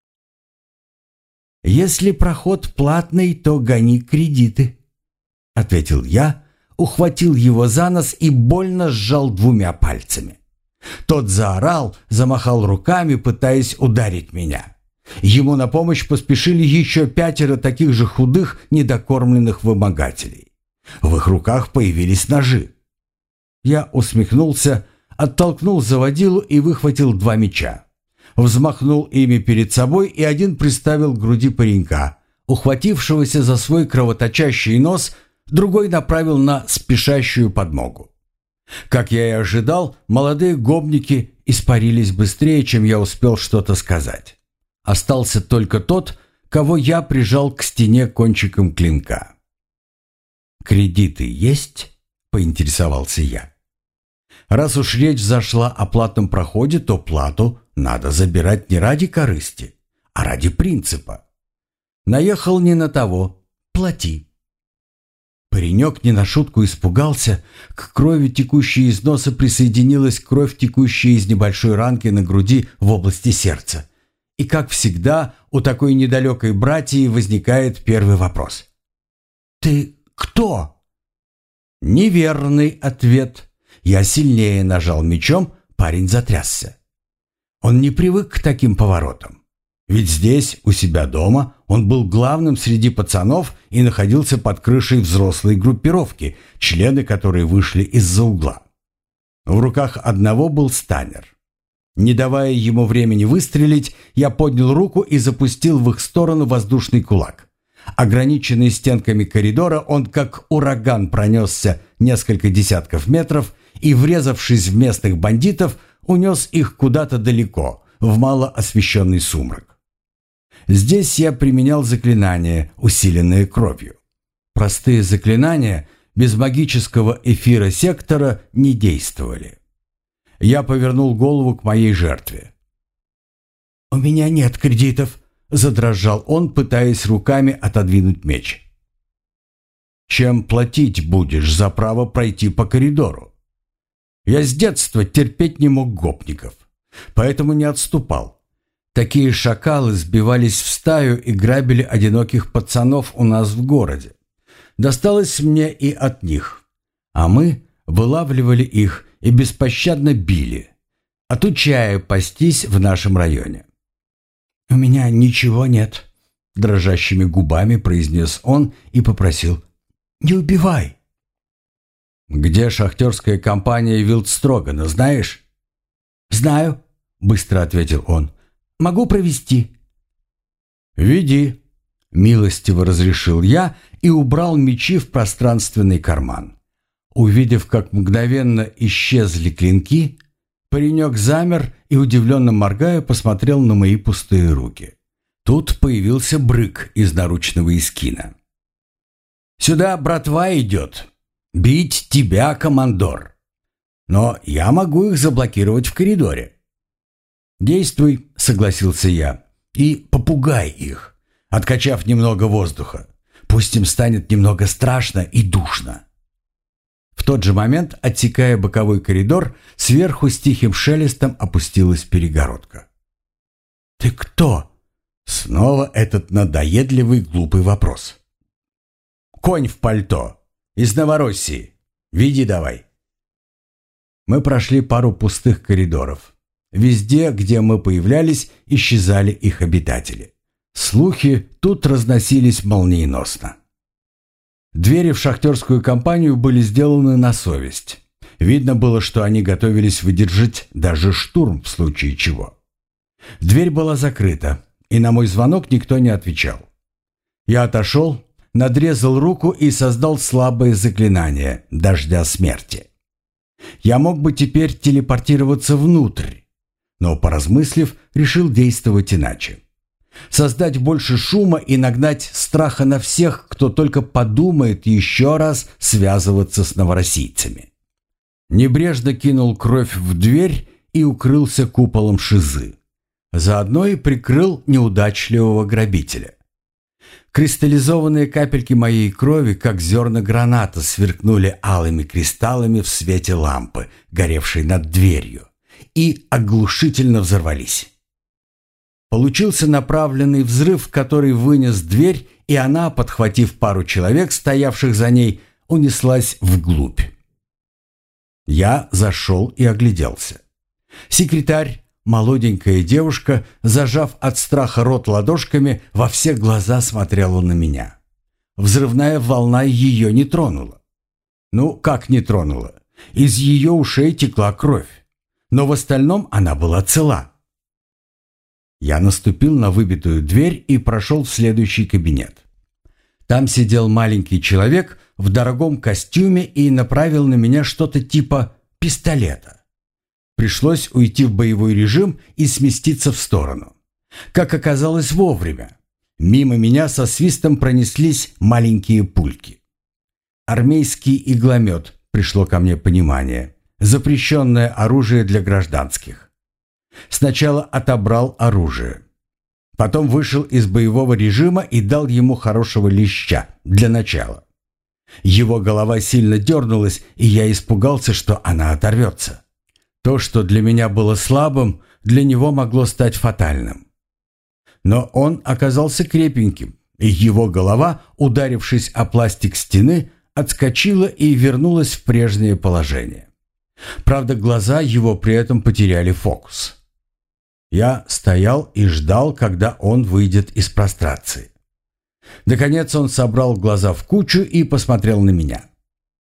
«Если проход платный, то гони кредиты», — ответил я, ухватил его за нос и больно сжал двумя пальцами. Тот заорал, замахал руками, пытаясь ударить меня. Ему на помощь поспешили еще пятеро таких же худых, недокормленных вымогателей. В их руках появились ножи. Я усмехнулся, оттолкнул заводилу и выхватил два меча. Взмахнул ими перед собой, и один приставил к груди паренька, ухватившегося за свой кровоточащий нос, другой направил на спешащую подмогу. Как я и ожидал, молодые гопники испарились быстрее, чем я успел что-то сказать. Остался только тот, кого я прижал к стене кончиком клинка. «Кредиты есть?» — поинтересовался я. «Раз уж речь зашла о платном проходе, то плату надо забирать не ради корысти, а ради принципа. Наехал не на того — плати». Паренек не на шутку испугался. К крови, текущей из носа, присоединилась кровь, текущая из небольшой ранки на груди в области сердца. И, как всегда, у такой недалекой братьи возникает первый вопрос. «Ты кто?» Неверный ответ. Я сильнее нажал мечом, парень затрясся. Он не привык к таким поворотам. Ведь здесь, у себя дома, он был главным среди пацанов и находился под крышей взрослой группировки, члены которой вышли из-за угла. В руках одного был станер. Не давая ему времени выстрелить, я поднял руку и запустил в их сторону воздушный кулак. Ограниченный стенками коридора, он как ураган пронесся несколько десятков метров и, врезавшись в местных бандитов, унес их куда-то далеко, в малоосвещенный сумрак. Здесь я применял заклинания, усиленные кровью. Простые заклинания без магического эфира сектора не действовали. Я повернул голову к моей жертве. «У меня нет кредитов», — задрожал он, пытаясь руками отодвинуть меч. «Чем платить будешь за право пройти по коридору? Я с детства терпеть не мог гопников, поэтому не отступал. Такие шакалы сбивались в стаю и грабили одиноких пацанов у нас в городе. Досталось мне и от них, а мы вылавливали их и беспощадно били, отучая пастись в нашем районе». «У меня ничего нет», — дрожащими губами произнес он и попросил: «Не убивай». «Где шахтерская компания Вилдстрогана, знаешь?» «Знаю», — быстро ответил он. «Могу провести». «Веди», — милостиво разрешил я и убрал мечи в пространственный карман. Увидев, как мгновенно исчезли клинки, паренек замер и, удивленно моргая, посмотрел на мои пустые руки. Тут появился Брык из наручного эскина. «Сюда братва идет. Бить тебя, командор. Но я могу их заблокировать в коридоре». «Действуй», — согласился я, — «и попугай их, откачав немного воздуха. Пусть им станет немного страшно и душно». В тот же момент, отсекая боковой коридор, сверху с тихим шелестом опустилась перегородка. «Ты кто?» Снова этот надоедливый глупый вопрос. «Конь в пальто. Из Новороссии. Веди давай». Мы прошли пару пустых коридоров. Везде, где мы появлялись, исчезали их обитатели. Слухи тут разносились молниеносно. Двери в шахтерскую компанию были сделаны на совесть. Видно было, что они готовились выдержать даже штурм в случае чего. Дверь была закрыта, и на мой звонок никто не отвечал. Я отошел, надрезал руку и создал слабое заклинание дождя смерти. Я мог бы теперь телепортироваться внутрь, но, поразмыслив, решил действовать иначе. Создать больше шума и нагнать страха на всех, кто только подумает еще раз связываться с новороссийцами. Небрежно кинул кровь в дверь и укрылся куполом шизы. Заодно и прикрыл неудачливого грабителя. Кристаллизованные капельки моей крови, как зерна граната, сверкнули алыми кристаллами в свете лампы, горевшей над дверью, и оглушительно взорвались. Получился направленный взрыв, который вынес дверь, и она, подхватив пару человек, стоявших за ней, унеслась вглубь. Я зашел и огляделся. Секретарь, молоденькая девушка, зажав от страха рот ладошками, во все глаза смотрела на меня. Взрывная волна ее не тронула. Ну, как не тронула? Из ее ушей текла кровь, но в остальном она была цела. Я наступил на выбитую дверь и прошел в следующий кабинет. Там сидел маленький человек в дорогом костюме и направил на меня что-то типа пистолета. Пришлось уйти в боевой режим и сместиться в сторону. Как оказалось, вовремя. Мимо меня со свистом пронеслись маленькие пульки. Армейский игломет, пришло ко мне понимание. Запрещенное оружие для гражданских. Сначала отобрал оружие. Потом вышел из боевого режима и дал ему хорошего леща для начала. Его голова сильно дернулась, и я испугался, что она оторвется. То, что для меня было слабым, для него могло стать фатальным. Но он оказался крепеньким, и его голова, ударившись о пластик стены, отскочила и вернулась в прежнее положение. Правда, глаза его при этом потеряли фокус. Я стоял и ждал, когда он выйдет из прострации. Наконец он собрал глаза в кучу и посмотрел на меня.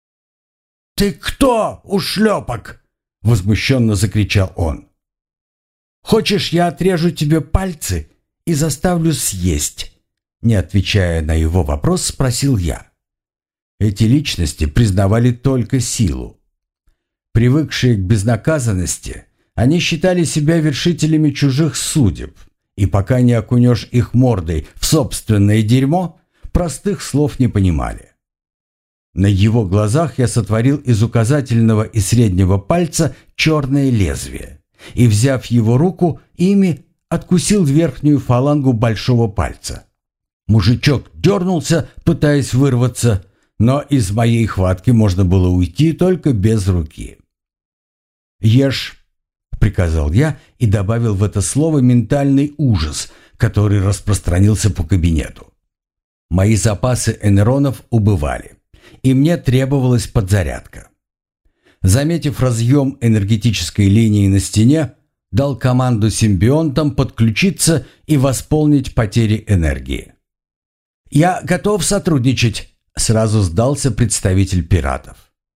«Ты кто, ушлепок?» — возмущенно закричал он. «Хочешь, я отрежу тебе пальцы и заставлю съесть?» Не отвечая на его вопрос, спросил я. Эти личности признавали только силу. Привыкшие к безнаказанности, они считали себя вершителями чужих судеб, и пока не окунешь их мордой в собственное дерьмо, простых слов не понимали. На его глазах я сотворил из указательного и среднего пальца черное лезвие и, взяв его руку, ими откусил верхнюю фалангу большого пальца. Мужичок дернулся, пытаясь вырваться, но из моей хватки можно было уйти только без руки. «Ешь», — приказал я и добавил в это слово ментальный ужас, который распространился по кабинету. Мои запасы энеронов убывали, и мне требовалась подзарядка. Заметив разъем энергетической линии на стене, дал команду симбионтам подключиться и восполнить потери энергии. «Я готов сотрудничать», — сразу сдался представитель пиратов.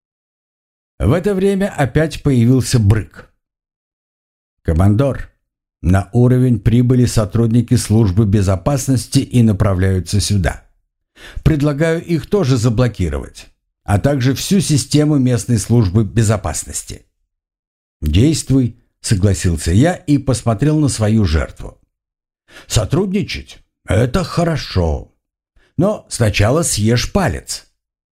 В это время опять появился Брык. «Командор, на уровень прибыли сотрудники службы безопасности и направляются сюда. Предлагаю их тоже заблокировать, а также всю систему местной службы безопасности». «Действуй», — согласился я и посмотрел на свою жертву. «Сотрудничать — это хорошо, но сначала съешь палец».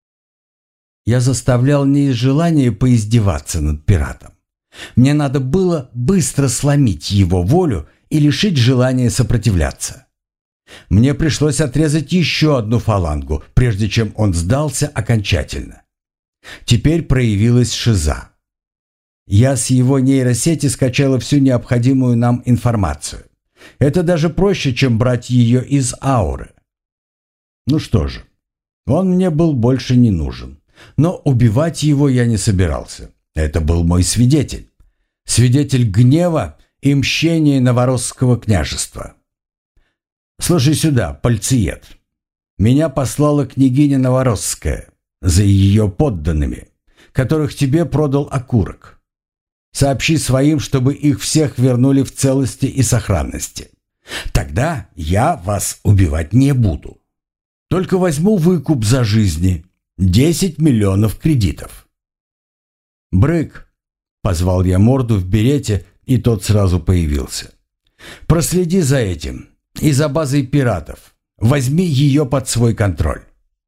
Я заставлял не из желания поиздеваться над пиратом. Мне надо было быстро сломить его волю и лишить желания сопротивляться. Мне пришлось отрезать еще одну фалангу, прежде чем он сдался окончательно. Теперь проявилась шиза. Я с его нейросети скачала всю необходимую нам информацию. Это даже проще, чем брать ее из ауры. Ну что же, он мне был больше не нужен. Но убивать его я не собирался. Это был мой свидетель. Свидетель гнева и мщения Новоросского княжества. Слушай сюда, пальциет. Меня послала княгиня Новоросская за ее подданными, которых тебе продал окурок. Сообщи своим, чтобы их всех вернули в целости и сохранности. Тогда я вас убивать не буду. Только возьму выкуп за жизни. Десять миллионов кредитов. Брык, позвал я морду в берете, и тот сразу появился. Проследи за этим и за базой пиратов. Возьми ее под свой контроль.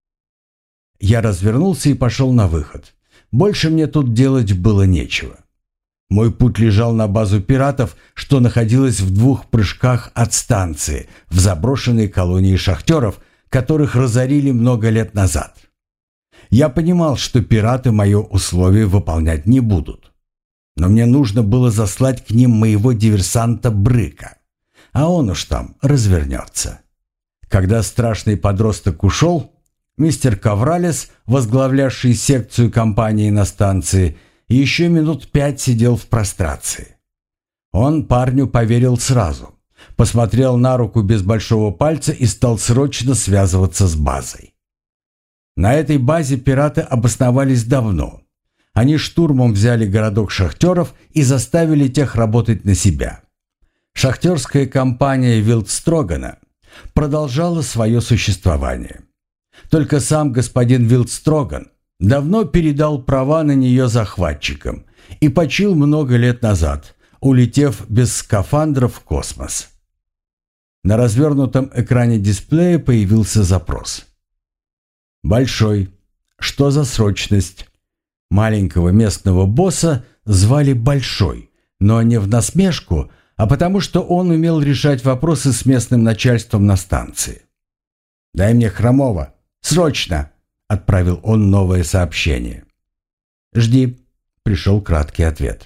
Я развернулся и пошел на выход. Больше мне тут делать было нечего. Мой путь лежал на базу пиратов, что находилась в двух прыжках от станции, в заброшенной колонии шахтеров, которых разорили много лет назад. Я понимал, что пираты мое условие выполнять не будут. Но мне нужно было заслать к ним моего диверсанта Брыка, а он уж там развернется. Когда страшный подросток ушел, мистер Ковралес, возглавлявший секцию компании на станции, еще минут пять сидел в прострации. Он парню поверил сразу, посмотрел на руку без большого пальца и стал срочно связываться с базой. На этой базе пираты обосновались давно. Они штурмом взяли городок шахтеров и заставили тех работать на себя. Шахтерская компания Вилдстрогана продолжала свое существование. Только сам господин Вилдстроган давно передал права на нее захватчикам и почил много лет назад, улетев без скафандров в космос. На развернутом экране дисплея появился запрос. Большой. Что за срочность? Маленького местного босса звали Большой, но не в насмешку, а потому что он умел решать вопросы с местным начальством на станции. «Дай мне Хромова. Срочно!» — отправил он новое сообщение. «Жди», — пришел краткий ответ.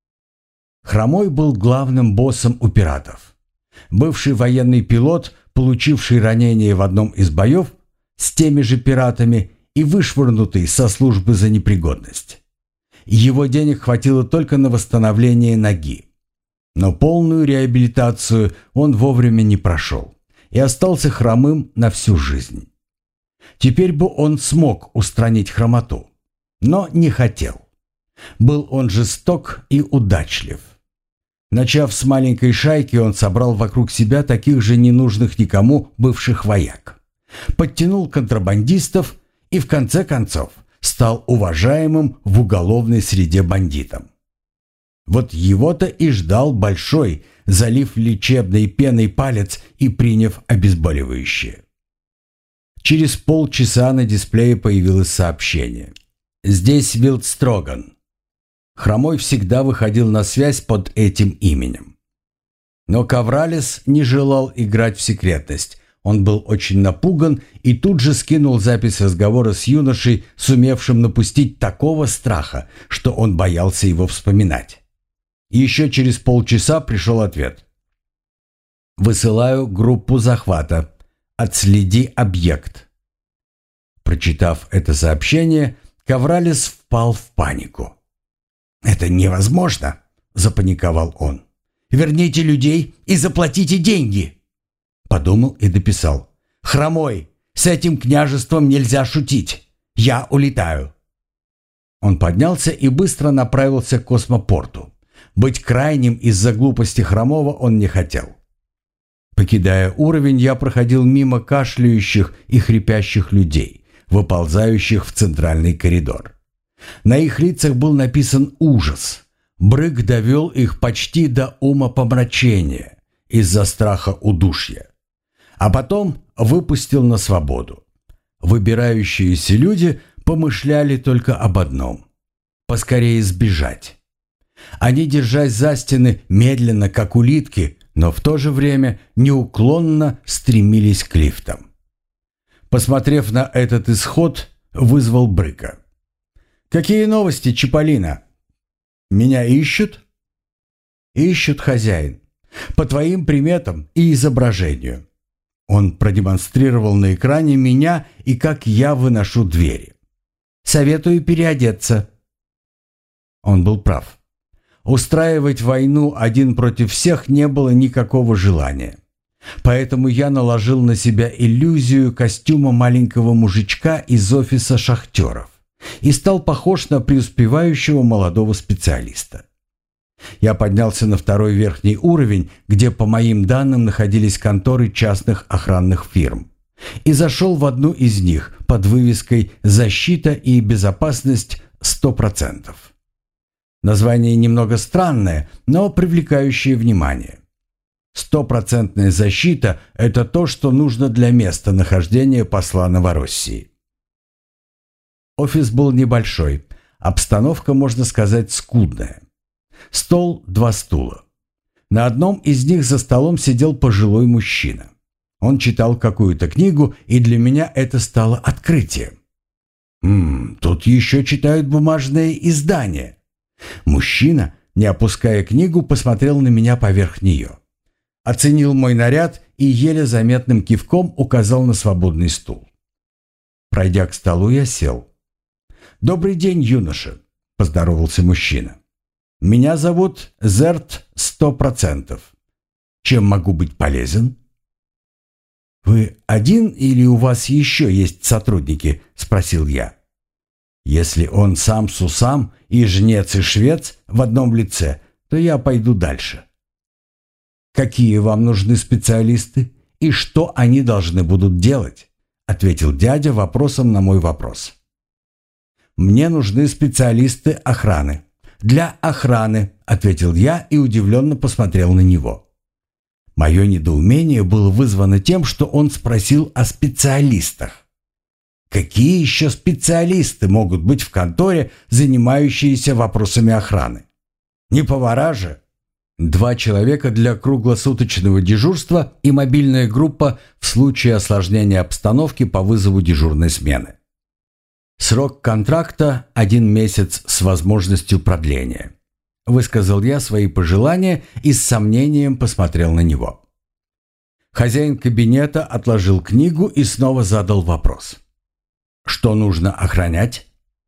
Хромой был главным боссом у пиратов. Бывший военный пилот, получивший ранение в одном из боев с теми же пиратами и вышвырнутый со службы за непригодность. Его денег хватило только на восстановление ноги. Но полную реабилитацию он вовремя не прошел и остался хромым на всю жизнь. Теперь бы он смог устранить хромоту, но не хотел. Был он жесток и удачлив. Начав с маленькой шайки, он собрал вокруг себя таких же ненужных никому бывших вояк. Подтянул контрабандистов и в конце концов стал уважаемым в уголовной среде бандитом. Вот его-то и ждал Большой, залив лечебной пеной палец и приняв обезболивающее. Через полчаса на дисплее появилось сообщение. «Здесь Вилдстроган». Хромой всегда выходил на связь под этим именем. Но Ковралес не желал играть в секретность. Он был очень напуган и тут же скинул запись разговора с юношей, сумевшим напустить такого страха, что он боялся его вспоминать. Еще через полчаса пришел ответ. «Высылаю группу захвата. Отследи объект». Прочитав это сообщение, Ковралес впал в панику. «Это невозможно!» – запаниковал он. «Верните людей и заплатите деньги!» Подумал и дописал. «Хромой, с этим княжеством нельзя шутить. Я улетаю». Он поднялся и быстро направился к космопорту. Быть крайним из-за глупости Хромова он не хотел. Покидая уровень, я проходил мимо кашляющих и хрипящих людей, выползающих в центральный коридор. На их лицах был написан ужас. Брык довел их почти до умопомрачения из-за страха удушья. А потом выпустил на свободу. Выбирающиеся люди помышляли только об одном – поскорее сбежать. Они, держась за стены, медленно, как улитки, но в то же время неуклонно стремились к лифтам. Посмотрев на этот исход, вызвал Брыка. «Какие новости, Чиполлино? Меня ищут?» «Ищут, хозяин. По твоим приметам и изображению». Он продемонстрировал на экране меня и как я выношу двери. «Советую переодеться». Он был прав. Устраивать войну один против всех не было никакого желания. Поэтому я наложил на себя иллюзию костюма маленького мужичка из офиса шахтеров и стал похож на преуспевающего молодого специалиста. Я поднялся на второй верхний уровень, где, по моим данным, находились конторы частных охранных фирм, и зашел в одну из них под вывеской «Защита и безопасность сто процентов». Название немного странное, но привлекающее внимание. Стопроцентная защита – это то, что нужно для местонахождения посла Новороссии. Офис был небольшой, обстановка, можно сказать, скудная. Стол, два стула. На одном из них за столом сидел пожилой мужчина. Он читал какую-то книгу, и для меня это стало открытием. «Ммм, тут еще читают бумажные издания». Мужчина, не опуская книгу, посмотрел на меня поверх нее. Оценил мой наряд и еле заметным кивком указал на свободный стул. Пройдя к столу, я сел. «Добрый день, юноша», — поздоровался мужчина. «Меня зовут Зерт сто процентов. Чем могу быть полезен?» «Вы один или у вас еще есть сотрудники?» — спросил я. «Если он сам с усам и жнец и швец в одном лице, то я пойду дальше». «Какие вам нужны специалисты и что они должны будут делать?» — ответил дядя вопросом на мой вопрос. «Мне нужны специалисты охраны». «Для охраны», — ответил я и удивленно посмотрел на него. Мое недоумение было вызвано тем, что он спросил о специалистах. Какие еще специалисты могут быть в конторе, занимающиеся вопросами охраны? Не повара же? Два человека для круглосуточного дежурства и мобильная группа в случае осложнения обстановки по вызову дежурной смены. Срок контракта – один месяц с возможностью продления. Высказал я свои пожелания и с сомнением посмотрел на него. Хозяин кабинета отложил книгу и снова задал вопрос. «Что нужно охранять?»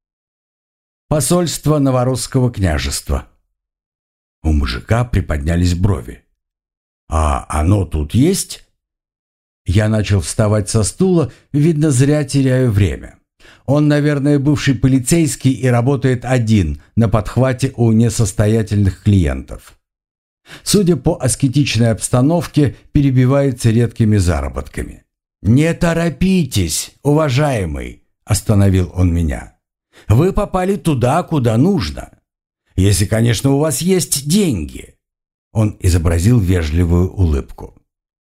«Посольство Новоросского княжества». У мужика приподнялись брови. «А оно тут есть?» Я начал вставать со стула, видно, зря теряю время. Он, наверное, бывший полицейский и работает один на подхвате у несостоятельных клиентов. Судя по аскетичной обстановке, перебивается редкими заработками. «Не торопитесь, уважаемый», — остановил он меня. «Вы попали туда, куда нужно. Если, конечно, у вас есть деньги». Он изобразил вежливую улыбку.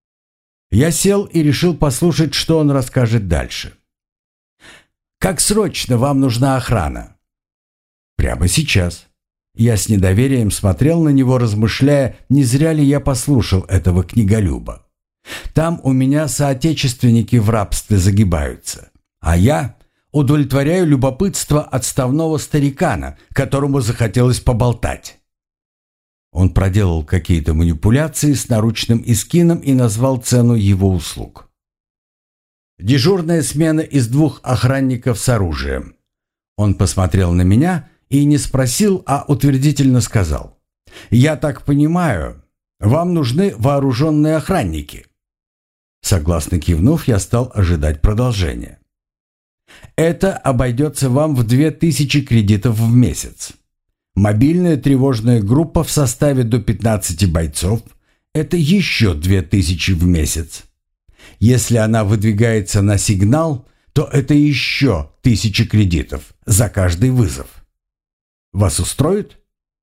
Я сел и решил послушать, что он расскажет дальше. «Как срочно вам нужна охрана?» «Прямо сейчас». Я с недоверием смотрел на него, размышляя, не зря ли я послушал этого книголюба. Там у меня соотечественники в рабстве загибаются, а я удовлетворяю любопытство отставного старикана, которому захотелось поболтать. Он проделал какие-то манипуляции с наручным искином и назвал цену его услуг. «Дежурная смена из двух охранников с оружием». Он посмотрел на меня и не спросил, а утвердительно сказал. «Я так понимаю, вам нужны вооруженные охранники». Согласно кивнув, я стал ожидать продолжения. «Это обойдется вам в две тысячи кредитов в месяц. Мобильная тревожная группа в составе до пятнадцати бойцов – это еще две тысячи в месяц. Если она выдвигается на сигнал, то это еще тысяча кредитов за каждый вызов. Вас устроит?»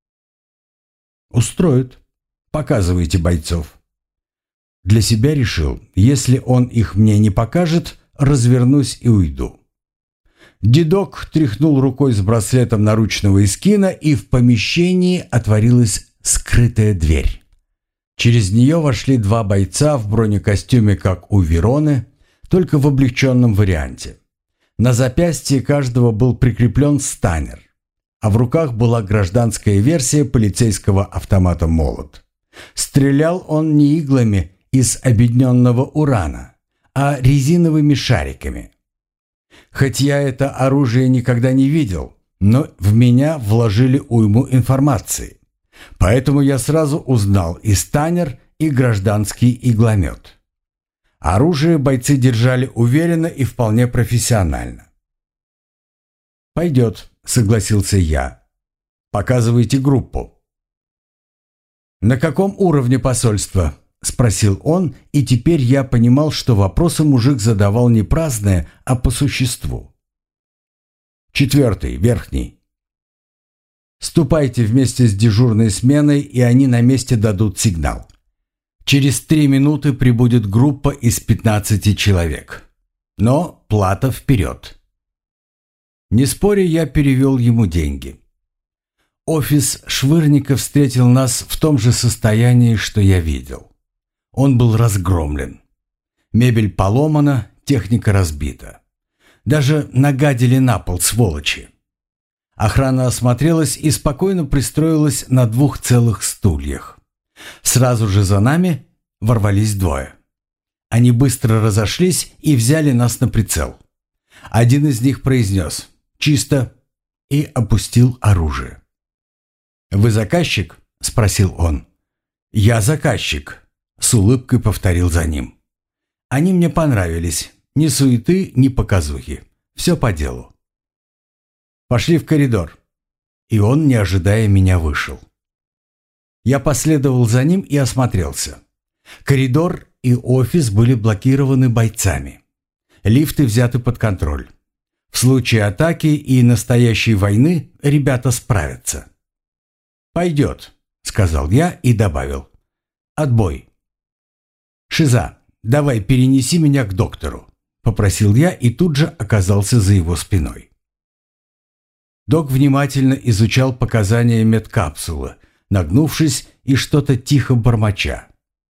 «Устроит. Показывайте бойцов». Для себя решил, если он их мне не покажет, развернусь и уйду. Дедок тряхнул рукой с браслетом наручного эскина, и в помещении отворилась скрытая дверь. Через нее вошли два бойца в бронекостюме, как у Вероны, только в облегченном варианте. На запястье каждого был прикреплен станер, а в руках была гражданская версия полицейского автомата «Молот». Стрелял он не иглами из обедненного урана, а резиновыми шариками. Хоть я это оружие никогда не видел, но в меня вложили уйму информации. Поэтому я сразу узнал и станер, и гражданский игломет. Оружие бойцы держали уверенно и вполне профессионально. «Пойдет», — согласился я. «Показывайте группу». «На каком уровне посольства?» — спросил он, и теперь я понимал, что вопросы мужик задавал не праздные, а по существу. «Четвертый, верхний». «Ступайте вместе с дежурной сменой, и они на месте дадут сигнал. Через три минуты прибудет группа из пятнадцати человек. Но плата вперед». Не споря, я перевел ему деньги. Офис Швырника встретил нас в том же состоянии, что я видел. Он был разгромлен. Мебель поломана, техника разбита. Даже нагадили на пол, сволочи. Охрана осмотрелась и спокойно пристроилась на двух целых стульях. Сразу же за нами ворвались двое. Они быстро разошлись и взяли нас на прицел. Один из них произнес «Чисто» и опустил оружие. «Вы заказчик?» – спросил он. «Я заказчик», – с улыбкой повторил за ним. «Они мне понравились. Ни суеты, ни показухи. Все по делу». «Пошли в коридор». И он, не ожидая меня, вышел. Я последовал за ним и осмотрелся. Коридор и офис были блокированы бойцами. Лифты взяты под контроль. В случае атаки и настоящей войны ребята справятся. «Пойдет», — сказал я и добавил. «Отбой». «Шиза, давай перенеси меня к доктору», — попросил я и тут же оказался за его спиной. Док внимательно изучал показания медкапсулы, нагнувшись и что-то тихо бормоча.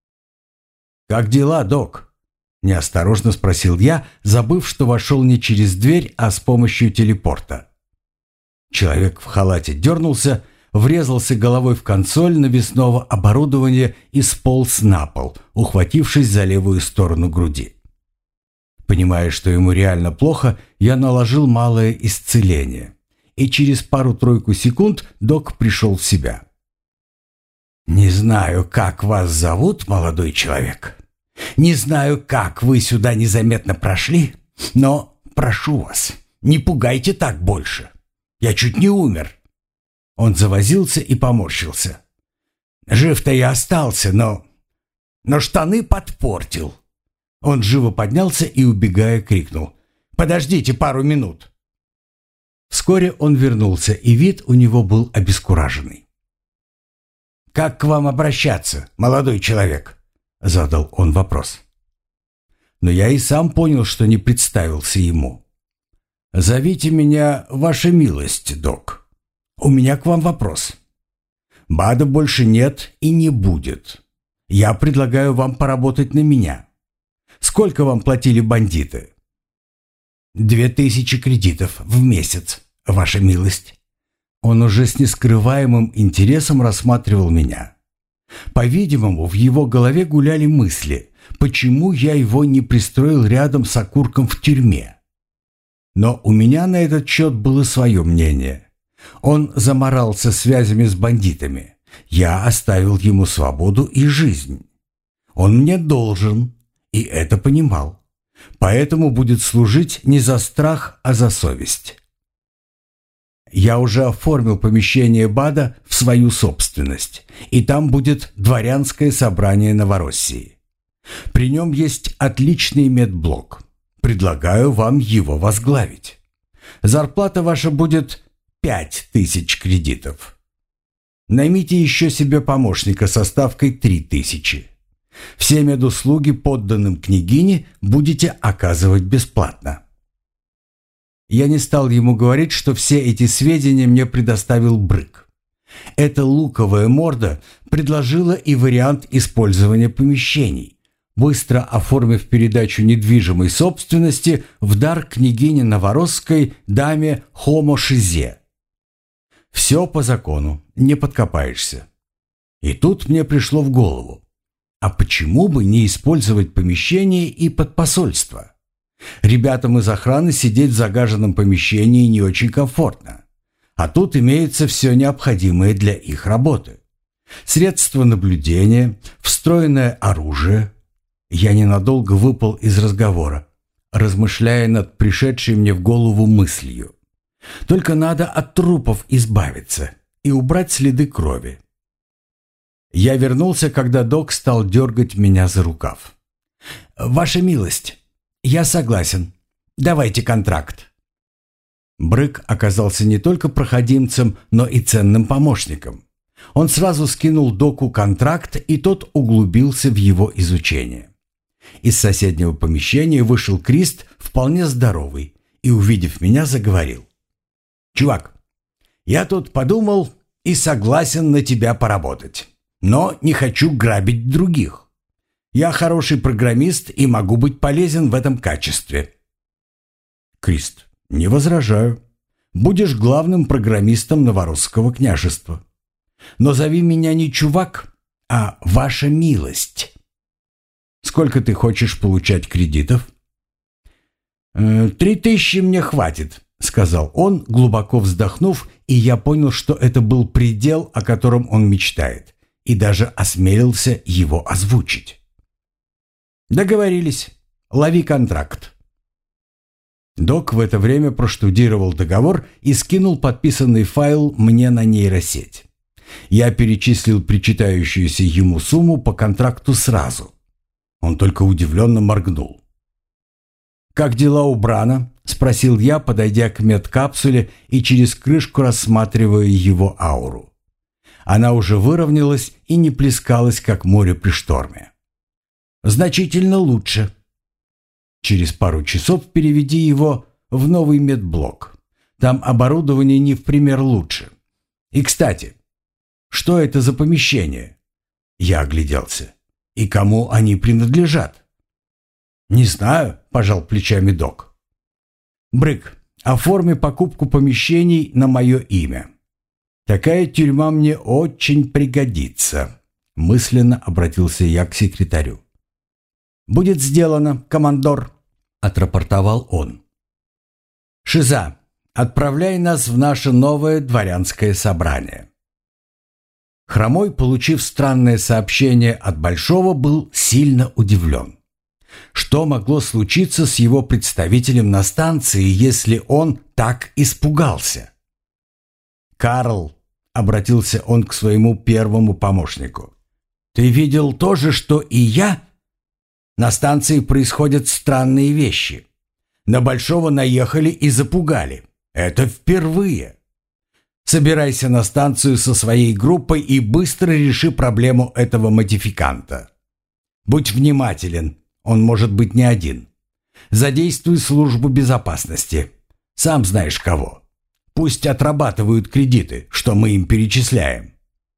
«Как дела, док?» – неосторожно спросил я, забыв, что вошел не через дверь, а с помощью телепорта. Человек в халате дернулся, врезался головой в консоль навесного оборудования и сполз на пол, ухватившись за левую сторону груди. Понимая, что ему реально плохо, я наложил малое исцеление, и через пару-тройку секунд док пришел в себя. «Не знаю, как вас зовут, молодой человек. Не знаю, как вы сюда незаметно прошли, но прошу вас, не пугайте так больше. Я чуть не умер». Он завозился и поморщился. «Жив-то я остался, но... но штаны подпортил». Он живо поднялся и, убегая, крикнул: «Подождите пару минут». Вскоре он вернулся, и вид у него был обескураженный. «Как к вам обращаться, молодой человек?» — задал он вопрос. Но я и сам понял, что не представился ему. «Зовите меня, ваша милость, док. У меня к вам вопрос. БАДа больше нет и не будет. Я предлагаю вам поработать на меня. Сколько вам платили бандиты?» «Две тысячи кредитов в месяц, ваша милость». Он уже с нескрываемым интересом рассматривал меня. По-видимому, в его голове гуляли мысли, почему я его не пристроил рядом с окурком в тюрьме. Но у меня на этот счет было свое мнение. Он заморался связями с бандитами. Я оставил ему свободу и жизнь. Он мне должен, и это понимал. Поэтому будет служить не за страх, а за совесть. Я уже оформил помещение БАДа в свою собственность, и там будет дворянское собрание Новороссии. При нем есть отличный медблок. Предлагаю вам его возглавить. Зарплата ваша будет пять тысяч кредитов. Наймите еще себе помощника со ставкой три тысячи. Все медуслуги подданным княгине будете оказывать бесплатно. Я не стал ему говорить, что все эти сведения мне предоставил Брык. Эта луковая морда предложила и вариант использования помещений, быстро оформив передачу недвижимой собственности в дар княгине Новоросской даме Хомо Шизе. Все по закону, не подкопаешься. И тут мне пришло в голову, а почему бы не использовать помещение и под посольство? Ребятам из охраны сидеть в загаженном помещении не очень комфортно. А тут имеется все необходимое для их работы. Средства наблюдения, встроенное оружие. Я ненадолго выпал из разговора, размышляя над пришедшей мне в голову мыслью. Только надо от трупов избавиться и убрать следы крови. Я вернулся, когда док стал дергать меня за рукав. «Ваша милость, я согласен. Давайте контракт». Брык оказался не только проходимцем, но и ценным помощником. Он сразу скинул доку контракт, и тот углубился в его изучение. Из соседнего помещения вышел Крист, вполне здоровый, и, увидев меня, заговорил. «Чувак, я тут подумал и согласен на тебя поработать, но не хочу грабить других. Я хороший программист и могу быть полезен в этом качестве». «Крист, не возражаю. Будешь главным программистом Новоросского княжества. Но зови меня не чувак, а ваша милость. Сколько ты хочешь получать кредитов?» «Э, «Три тысячи мне хватит», — сказал он, глубоко вздохнув, и я понял, что это был предел, о котором он мечтает, и даже осмелился его озвучить. «Договорились. Лови контракт». Док в это время проштудировал договор и скинул подписанный файл мне на нейросеть. Я перечислил причитающуюся ему сумму по контракту сразу. Он только удивленно моргнул. «Как дела у Брана?» — спросил я, подойдя к медкапсуле и через крышку рассматривая его ауру. Она уже выровнялась и не плескалась, как море при шторме. «Значительно лучше. Через пару часов переведи его в новый медблок. Там оборудование не в пример лучше. И, кстати, что это за помещение?» Я огляделся. «И кому они принадлежат?» «Не знаю», — пожал плечами док. «Брык, оформи покупку помещений на мое имя. Такая тюрьма мне очень пригодится», — мысленно обратился я к секретарю. «Будет сделано, командор», — отрапортовал он. «Шиза, отправляй нас в наше новое дворянское собрание». Хромой, получив странное сообщение от Большого, был сильно удивлен. Что могло случиться с его представителем на станции, если он так испугался? «Карл», — обратился он к своему первому помощнику, — «ты видел то же, что и я? На станции происходят странные вещи. На Большого наехали и запугали. Это впервые. Собирайся на станцию со своей группой и быстро реши проблему этого модификанта. Будь внимателен, он может быть не один. Задействуй службу безопасности. Сам знаешь кого. Пусть отрабатывают кредиты, что мы им перечисляем».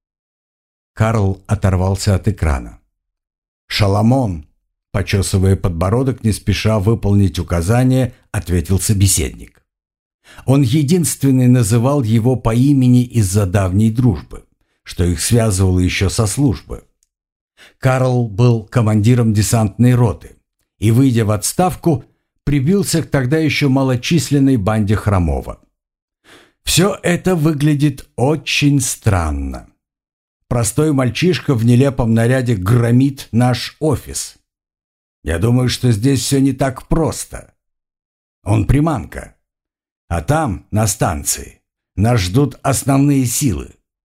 Карл оторвался от экрана. «Шаламон», почесывая подбородок, не спеша выполнить указание, ответил собеседник. Он единственный называл его по имени из-за давней дружбы, что их связывало еще со службы. Карл был командиром десантной роты и, выйдя в отставку, прибился к тогда еще малочисленной банде Хромова. Все это выглядит очень странно. Простой мальчишка в нелепом наряде громит наш офис. Я думаю, что здесь все не так просто. Он приманка. А там, на станции, нас ждут основные силы.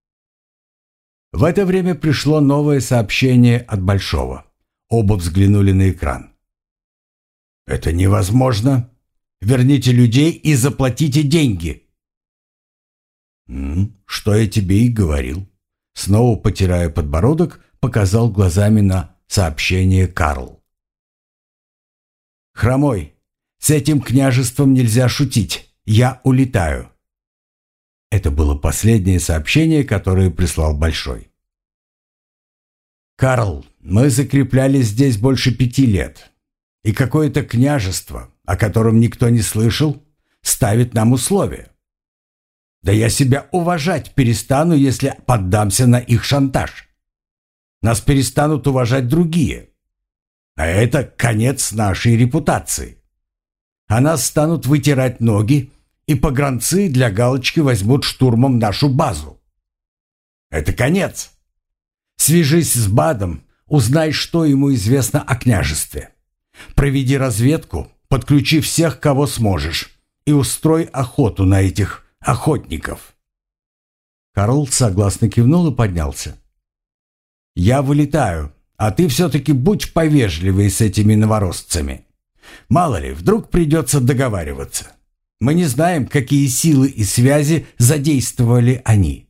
В это время пришло новое сообщение от Большого. Оба взглянули на экран. «Это невозможно. Верните людей и заплатите деньги». «М-м, что я тебе и говорил». Снова потирая подбородок, показал глазами на сообщение Карл. «Хромой, с этим княжеством нельзя шутить. Я улетаю». Это было последнее сообщение, которое прислал Большой. «Карл, мы закреплялись здесь больше пяти лет, и какое-то княжество, о котором никто не слышал, ставит нам условия. Да я себя уважать перестану, если поддамся на их шантаж. Нас перестанут уважать другие. А это конец нашей репутации. А нас станут вытирать ноги, и погранцы для галочки возьмут штурмом нашу базу. Это конец. Свяжись с БАДом, узнай, что ему известно о княжестве. Проведи разведку, подключи всех, кого сможешь, и устрой охоту на этих охотников». Карл согласно кивнул и поднялся. «Я вылетаю, а ты все-таки будь повежливей с этими новоросцами. Мало ли, вдруг придется договариваться. Мы не знаем, какие силы и связи задействовали они».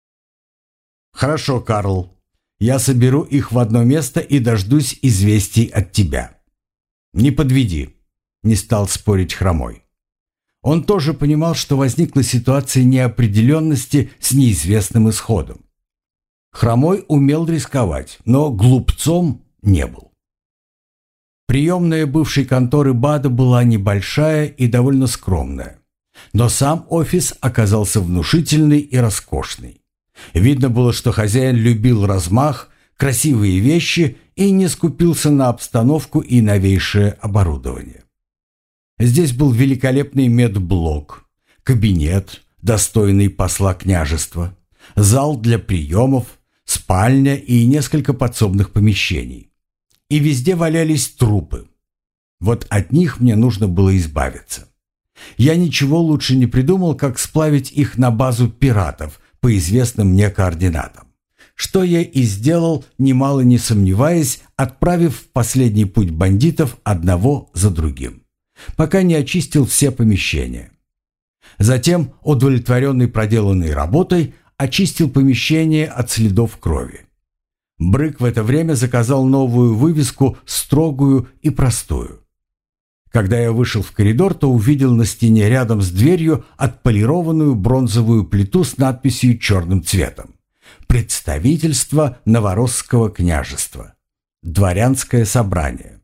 «Хорошо, Карл. Я соберу их в одно место и дождусь известий от тебя. Не подведи», — не стал спорить Хромой. Он тоже понимал, что возникла ситуация неопределенности с неизвестным исходом. Хромой умел рисковать, но глупцом не был. Приемная бывшей конторы БАДа была небольшая и довольно скромная. Но сам офис оказался внушительный и роскошный. Видно было, что хозяин любил размах, красивые вещи и не скупился на обстановку и новейшее оборудование. Здесь был великолепный медблок, кабинет, достойный посла княжества, зал для приемов, спальня и несколько подсобных помещений. И везде валялись трупы. Вот от них мне нужно было избавиться. Я ничего лучше не придумал, как сплавить их на базу пиратов по известным мне координатам. Что я и сделал, немало не сомневаясь, отправив в последний путь бандитов одного за другим, пока не очистил все помещения. Затем, удовлетворенный проделанной работой, очистил помещение от следов крови. Брык в это время заказал новую вывеску, строгую и простую. Когда я вышел в коридор, то увидел на стене рядом с дверью отполированную бронзовую плиту с надписью черным цветом: «Представительство Новоросского княжества. Дворянское собрание».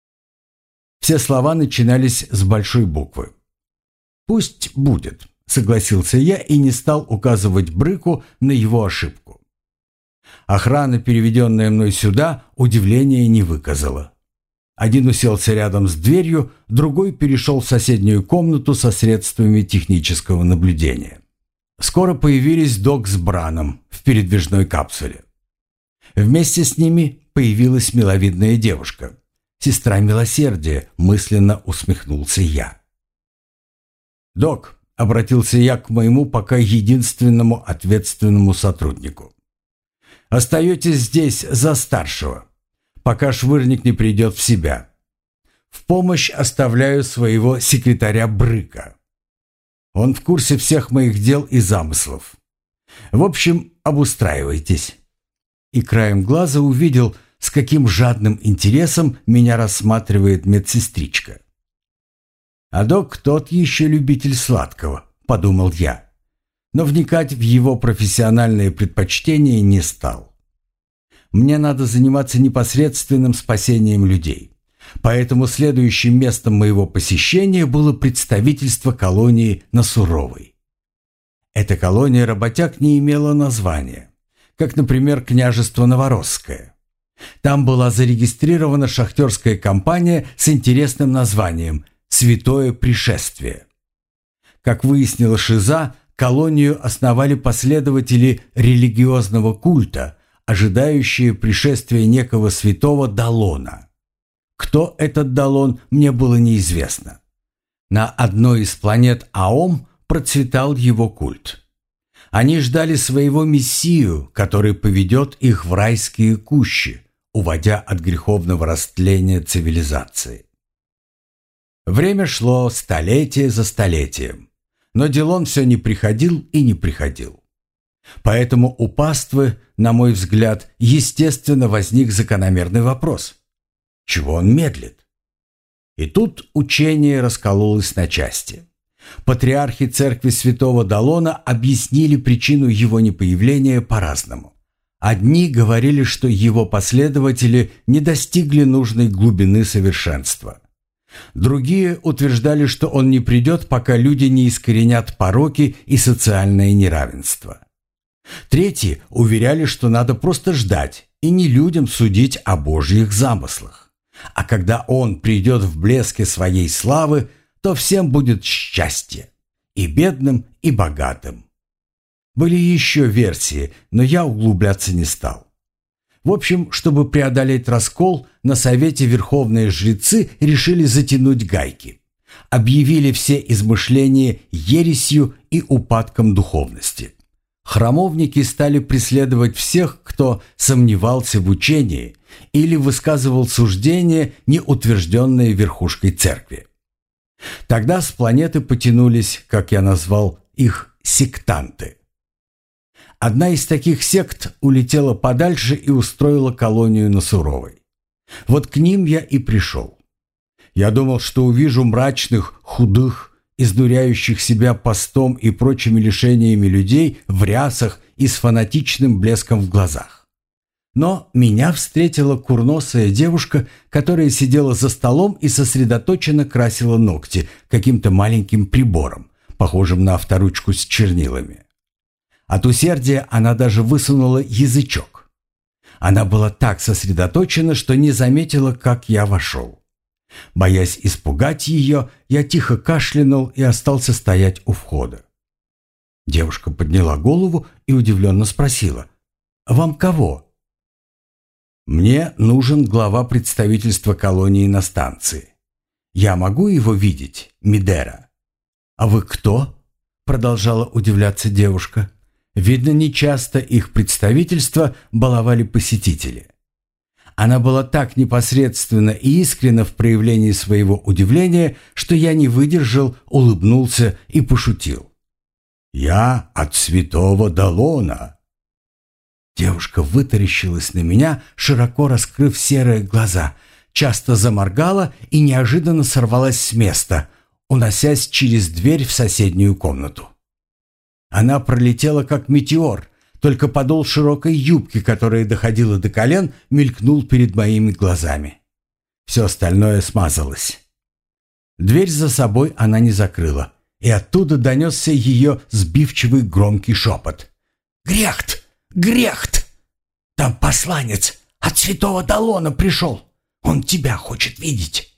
Все слова начинались с большой буквы. «Пусть будет», — согласился я и не стал указывать Брыку на его ошибку. Охрана, переведенная мной сюда, удивления не выказала. Один уселся рядом с дверью, другой перешел в соседнюю комнату со средствами технического наблюдения. Скоро появились док с Браном в передвижной капсуле. Вместе с ними появилась миловидная девушка. «Сестра милосердия», — мысленно усмехнулся я. «Док», — обратился я к моему пока единственному ответственному сотруднику, — «остаетесь здесь за старшего, пока Швырник не придет в себя. В помощь оставляю своего секретаря Брыка. Он в курсе всех моих дел и замыслов. В общем, обустраивайтесь». И краем глаза увидел, с каким жадным интересом меня рассматривает медсестричка. «А док тот еще любитель сладкого», — подумал я, но вникать в его профессиональные предпочтения не стал. Мне надо заниматься непосредственным спасением людей, поэтому следующим местом моего посещения было представительство колонии на Суровой. Эта колония работяг не имела названия, как, например, княжество Новоросское. Там была зарегистрирована шахтерская компания с интересным названием «Святое пришествие». Как выяснила Шиза, колонию основали последователи религиозного культа, ожидающие пришествия некого святого Далона. Кто этот Далон, мне было неизвестно. На одной из планет Аом процветал его культ. Они ждали своего мессию, который поведет их в райские кущи, уводя от греховного растления цивилизации. Время шло столетие за столетием, но Делон все не приходил и не приходил. Поэтому у паствы, на мой взгляд, естественно возник закономерный вопрос: чего он медлит? И тут учение раскололось на части. Патриархи церкви святого Далона объяснили причину его непоявления по-разному. Одни говорили, что его последователи не достигли нужной глубины совершенства. Другие утверждали, что он не придет, пока люди не искоренят пороки и социальное неравенство. Третьи уверяли, что надо просто ждать и не людям судить о Божьих замыслах. А когда он придет в блеске своей славы, то всем будет счастье, и бедным, и богатым. Были еще версии, но я углубляться не стал. В общем, чтобы преодолеть раскол, на совете верховные жрецы решили затянуть гайки. Объявили все измышления ересью и упадком духовности. Храмовники стали преследовать всех, кто сомневался в учении или высказывал суждения, не утвержденные верхушкой церкви. Тогда с планеты потянулись, как я назвал их, сектанты. Одна из таких сект улетела подальше и устроила колонию на Суровой. Вот к ним я и пришел. Я думал, что увижу мрачных, худых, изнуряющих себя постом и прочими лишениями людей в рясах и с фанатичным блеском в глазах. Но меня встретила курносая девушка, которая сидела за столом и сосредоточенно красила ногти каким-то маленьким прибором, похожим на авторучку с чернилами. От усердия она даже высунула язычок. Она была так сосредоточена, что не заметила, как я вошел. Боясь испугать ее, я тихо кашлянул и остался стоять у входа. Девушка подняла голову и удивленно спросила: «Вам кого?» «Мне нужен глава представительства колонии на станции. Я могу его видеть, Мидера?» «А вы кто?» — продолжала удивляться девушка. Видно, нечасто их представительство баловали посетители. Она была так непосредственна и искренна в проявлении своего удивления, что я не выдержал, улыбнулся и пошутил. «Я от святого Далона». Девушка вытаращилась на меня, широко раскрыв серые глаза, часто заморгала и неожиданно сорвалась с места, уносясь через дверь в соседнюю комнату. Она пролетела как метеор, только подол широкой юбки, которая доходила до колен, мелькнул перед моими глазами. Все остальное смазалось. Дверь за собой она не закрыла, и оттуда донесся ее сбивчивый громкий шепот. «Грехт! Грехт! Там посланец от святого Далона пришел! Он тебя хочет видеть!»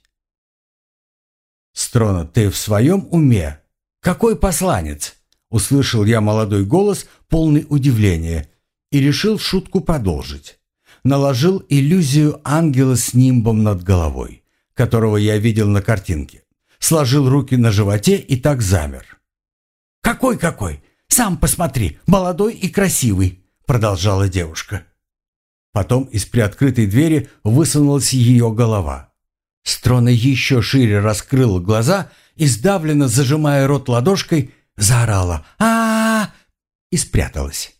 «Строна, ты в своем уме? Какой посланец?» Услышал я молодой голос, полный удивления, и решил шутку продолжить. Наложил иллюзию ангела с нимбом над головой, которого я видел на картинке. Сложил руки на животе и так замер. «Какой-какой? Сам посмотри, молодой и красивый», — продолжала девушка. Потом из приоткрытой двери высунулась ее голова. Строна еще шире раскрыла глаза и, сдавленно зажимая рот ладошкой, заорала а, -а, -а и спряталась.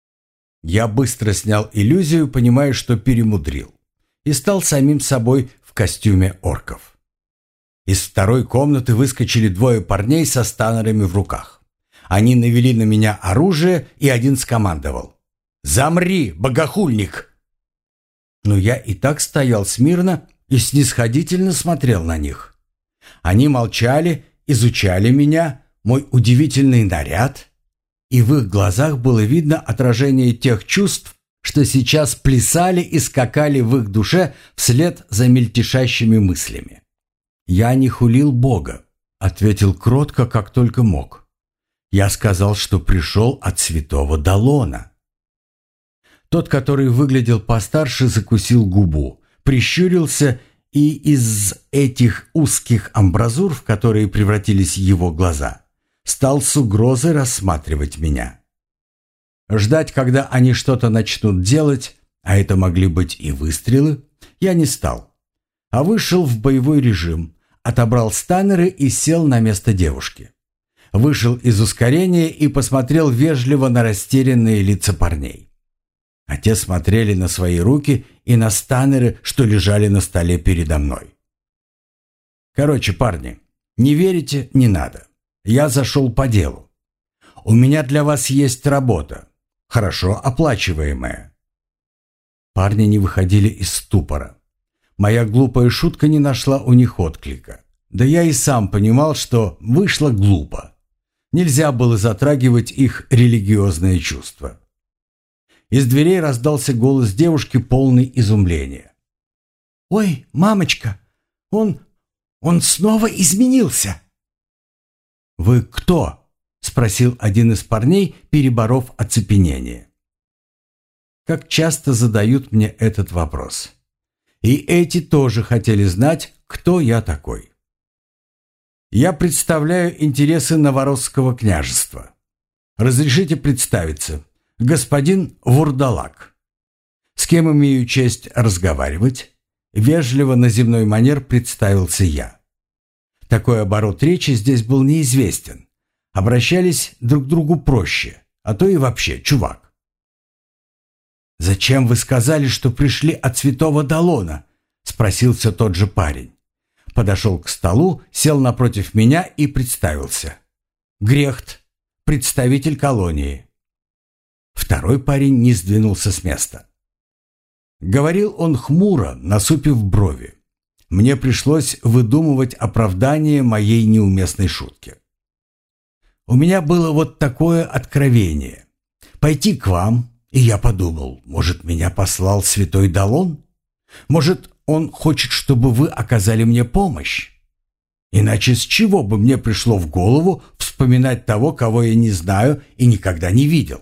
Я быстро снял иллюзию, понимая, что перемудрил, и стал самим собой в костюме орков. Из второй комнаты выскочили двое парней со станерами в руках. Они навели на меня оружие, и один скомандовал: «Замри, богохульник!» Но я и так стоял смирно и снисходительно смотрел на них. Они молчали, изучали меня, мой удивительный наряд, и в их глазах было видно отражение тех чувств, что сейчас плясали и скакали в их душе вслед за мельтешащими мыслями. «Я не хулил Бога», — ответил кротко, как только мог. «Я сказал, что пришел от святого Далона». Тот, который выглядел постарше, закусил губу, прищурился, и из этих узких амбразур, в которые превратились его глаза, стал с угрозой рассматривать меня. Ждать, когда они что-то начнут делать, а это могли быть и выстрелы, я не стал, а вышел в боевой режим, отобрал станеры и сел на место девушки. Вышел из ускорения и посмотрел вежливо на растерянные лица парней. А те смотрели на свои руки и на станеры, что лежали на столе передо мной. Короче, парни, не верите — не надо. Я зашел по делу. У меня для вас есть работа, хорошо оплачиваемая. Парни не выходили из ступора. Моя глупая шутка не нашла у них отклика. Да я и сам понимал, что вышло глупо. Нельзя было затрагивать их религиозные чувства. Из дверей раздался голос девушки, полный изумления. «Ой, мамочка, он... он снова изменился!» «Вы кто?» — спросил один из парней, переборов оцепенение. как часто задают мне этот вопрос. И эти тоже хотели знать, кто я такой. Я представляю интересы Новоросского княжества. Разрешите представиться. Господин Вурдалак. С кем имею честь разговаривать? Вежливо на земной манер представился я. Такой оборот речи здесь был неизвестен. Обращались друг к другу проще, а то и вообще чувак. «Зачем вы сказали, что пришли от святого Далона?» — спросил все тот же парень. Подошел к столу, сел напротив меня и представился. Грехт, представитель колонии. Второй парень не сдвинулся с места. Говорил он хмуро, насупив брови. Мне пришлось выдумывать оправдание моей неуместной шутки. У меня было вот такое откровение. Пойти к вам, и я подумал, может, меня послал святой Далон? Может, он хочет, чтобы вы оказали мне помощь? Иначе с чего бы мне пришло в голову вспоминать того, кого я не знаю и никогда не видел?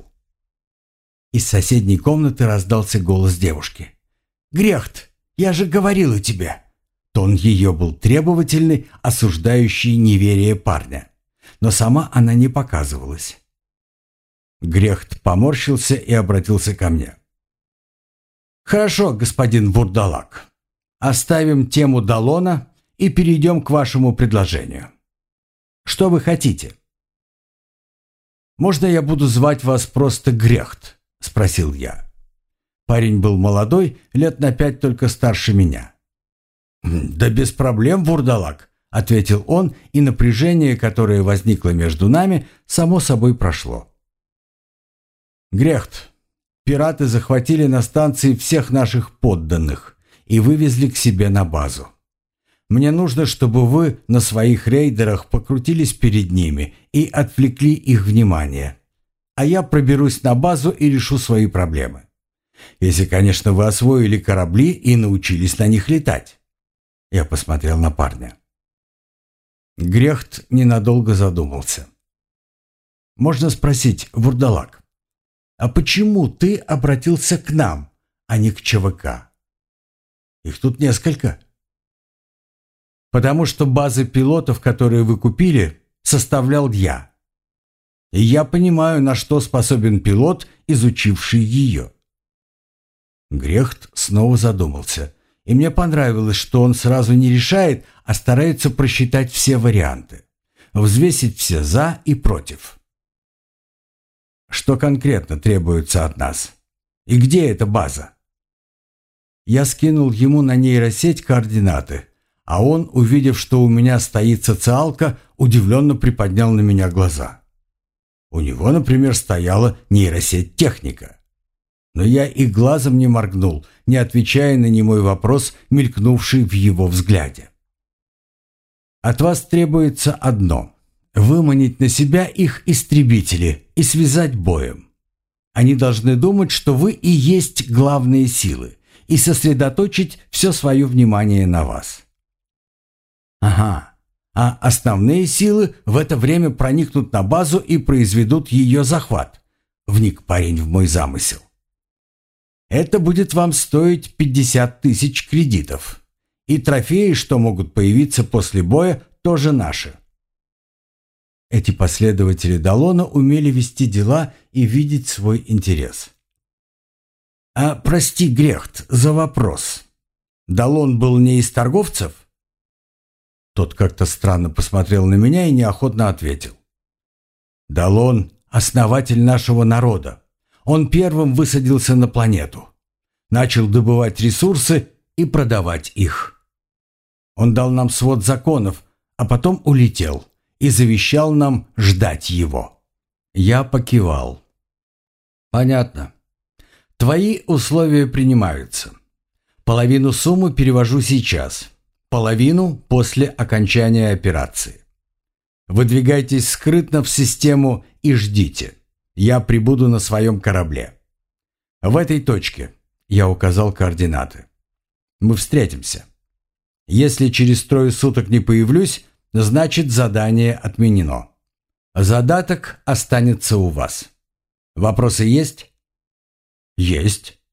Из соседней комнаты раздался голос девушки. «Грехт, я же говорила тебе!» Тон ее был требовательный, осуждающий неверие парня. Но сама она не показывалась. Грехт поморщился и обратился ко мне. «Хорошо, господин Вурдалак. Оставим тему Далона и перейдем к вашему предложению. Что вы хотите?» «Можно я буду звать вас просто Грехт?» — спросил я. Парень был молодой, лет на пять только старше меня. «Да без проблем, Вурдалак», — ответил он, и напряжение, которое возникло между нами, само собой прошло. «Грехт, пираты захватили на станции всех наших подданных и вывезли к себе на базу. Мне нужно, чтобы вы на своих рейдерах покрутились перед ними и отвлекли их внимание. А я проберусь на базу и решу свои проблемы. Если, конечно, вы освоили корабли и научились на них летать». Я посмотрел на парня. Грехт ненадолго задумался. «Можно спросить, Вурдалак, а почему ты обратился к нам, а не к ЧВК? Их тут несколько». «Потому что базы пилотов, которые вы купили, составлял я. И я понимаю, на что способен пилот, изучивший ее». Грехт снова задумался, и мне понравилось, что он сразу не решает, а старается просчитать все варианты, взвесить все «за» и «против». «Что конкретно требуется от нас? И где эта база?» Я скинул ему на нейросеть координаты, а он, увидев, что у меня стоит социалка, удивленно приподнял на меня глаза. У него, например, стояла нейросеть техника. Но я и глазом не моргнул, не отвечая на немой вопрос, мелькнувший в его взгляде. «От вас требуется одно — выманить на себя их истребители и связать боем. Они должны думать, что вы и есть главные силы, и сосредоточить все свое внимание на вас». «Ага, а основные силы в это время проникнут на базу и произведут ее захват», — вник парень в мой замысел. «Это будет вам стоить пятьдесят тысяч кредитов. И трофеи, что могут появиться после боя, тоже наши». Эти последователи Далона умели вести дела и видеть свой интерес. «А прости, Грехт, за вопрос. Далон был не из торговцев?» Тот как-то странно посмотрел на меня и неохотно ответил. «Далон — основатель нашего народа. Он первым высадился на планету, начал добывать ресурсы и продавать их. Он дал нам свод законов, а потом улетел и завещал нам ждать его». Я покивал. «Понятно. Твои условия принимаются. Половину суммы перевожу сейчас, половину после окончания операции. Выдвигайтесь скрытно в систему и ждите. Я прибуду на своем корабле. В этой точке», — я указал координаты. «Мы встретимся. Если через трое суток не появлюсь, значит, задание отменено. Задаток останется у вас. Вопросы есть?» «Есть.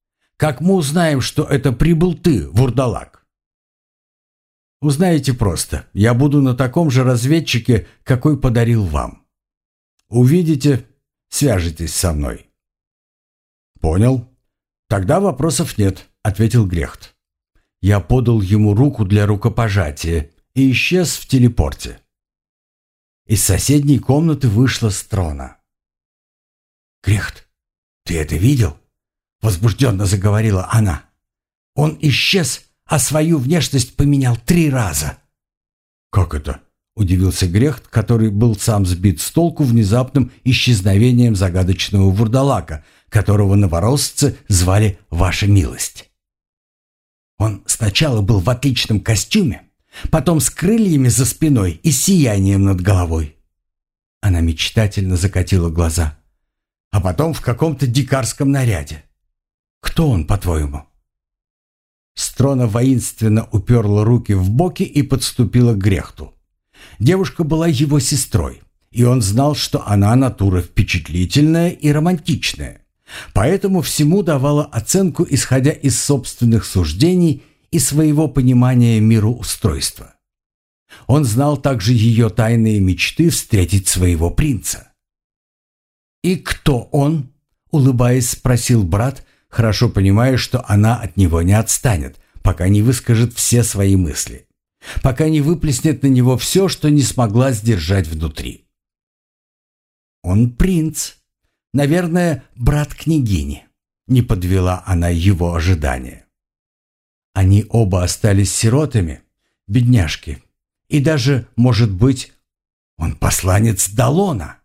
Как мы узнаем, что это прибыл ты, вурдалак? Узнаете просто. Я буду на таком же разведчике, какой подарил вам. Увидите, свяжетесь со мной. Понял. Тогда вопросов нет, ответил Грехт. Я подал ему руку для рукопожатия и исчез в телепорте. Из соседней комнаты вышла Строна. «Грехт, ты это видел?» — возбужденно заговорила она. «Он исчез, а свою внешность поменял три раза». «Как это?» — удивился Грехт, который был сам сбит с толку внезапным исчезновением загадочного вурдалака, которого новоросцы звали «Ваша милость». «Он сначала был в отличном костюме, потом с крыльями за спиной и сиянием над головой». Она мечтательно закатила глаза. «А потом в каком-то дикарском наряде. Кто он, по-твоему?» Строна воинственно уперла руки в боки и подступила к Грехту. Девушка была его сестрой, и он знал, что она натура впечатлительная и романтичная, поэтому всему давала оценку, исходя из собственных суждений и своего понимания мироустройства. Он знал также ее тайные мечты встретить своего принца. «И кто он?» — улыбаясь, спросил брат, хорошо понимая, что она от него не отстанет, пока не выскажет все свои мысли, пока не выплеснет на него все, что не смогла сдержать внутри. «Он принц. Наверное, брат княгини», — не подвела она его ожидания. Они оба остались сиротами, бедняжки, и даже, может быть, он посланец Далона.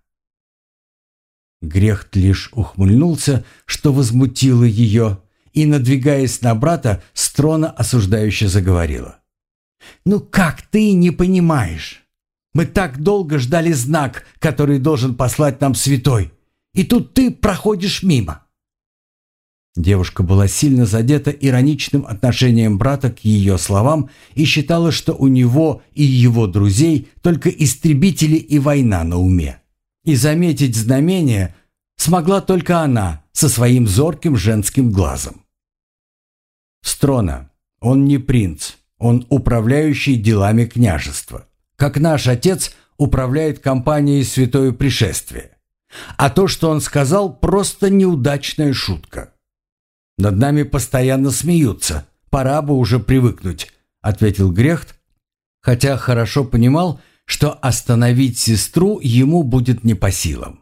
Грехт лишь ухмыльнулся, что возмутило ее, и, надвигаясь на брата, Строна осуждающе заговорила. «Ну как ты не понимаешь? Мы так долго ждали знак, который должен послать нам святой, и тут ты проходишь мимо». Девушка была сильно задета ироничным отношением брата к ее словам и считала, что у него и его друзей только истребители и война на уме. И заметить знамение смогла только она со своим зорким женским глазом. «Строна, он не принц, он управляющий делами княжества, как наш отец управляет компанией Святое Пришествие. А то, что он сказал, просто неудачная шутка. Над нами постоянно смеются, пора бы уже привыкнуть», — ответил Грехт, хотя хорошо понимал, что остановить сестру ему будет не по силам.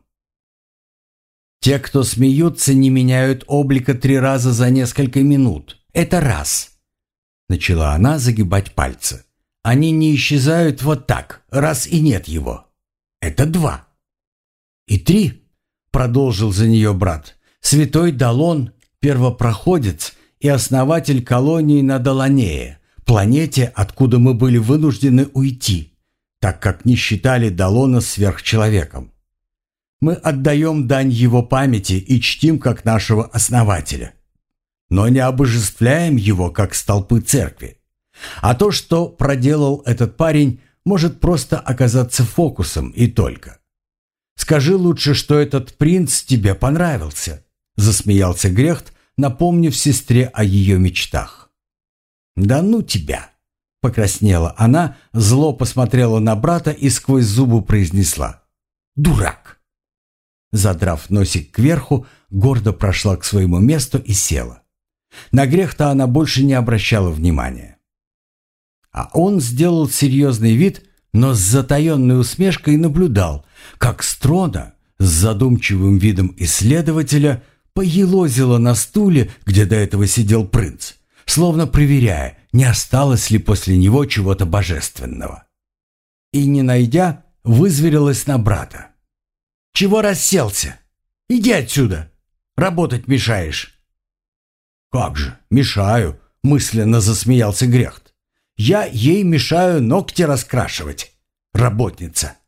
«Те, кто смеются, не меняют облика три раза за несколько минут. Это раз», — начала она загибать пальцы. «Они не исчезают вот так, раз и нет его. Это два. И три», — продолжил за нее брат, — «святой Далон, первопроходец и основатель колонии на Далонее, планете, откуда мы были вынуждены уйти, так как не считали Далона сверхчеловеком. Мы отдаем дань его памяти и чтим как нашего основателя, но не обожествляем его как столпы церкви. А то, что проделал этот парень, может просто оказаться фокусом и только. Скажи лучше, что этот принц тебе понравился», — засмеялся Грехт, напомнив сестре о ее мечтах. «Да ну тебя!» — покраснела она, зло посмотрела на брата и сквозь зубы произнесла: «Дурак!» Задрав носик кверху, гордо прошла к своему месту и села. На Грехта она больше не обращала внимания. А он сделал серьезный вид, но с затаенной усмешкой наблюдал, как Строна с задумчивым видом исследователя поелозила на стуле, где до этого сидел принц, словно проверяя, не осталось ли после него чего-то божественного. И, не найдя, вызверилась на брата. «Чего расселся? Иди отсюда! Работать мешаешь!» «Как же, мешаю!» — мысленно засмеялся Грехт. «Я ей мешаю ногти раскрашивать, работница!»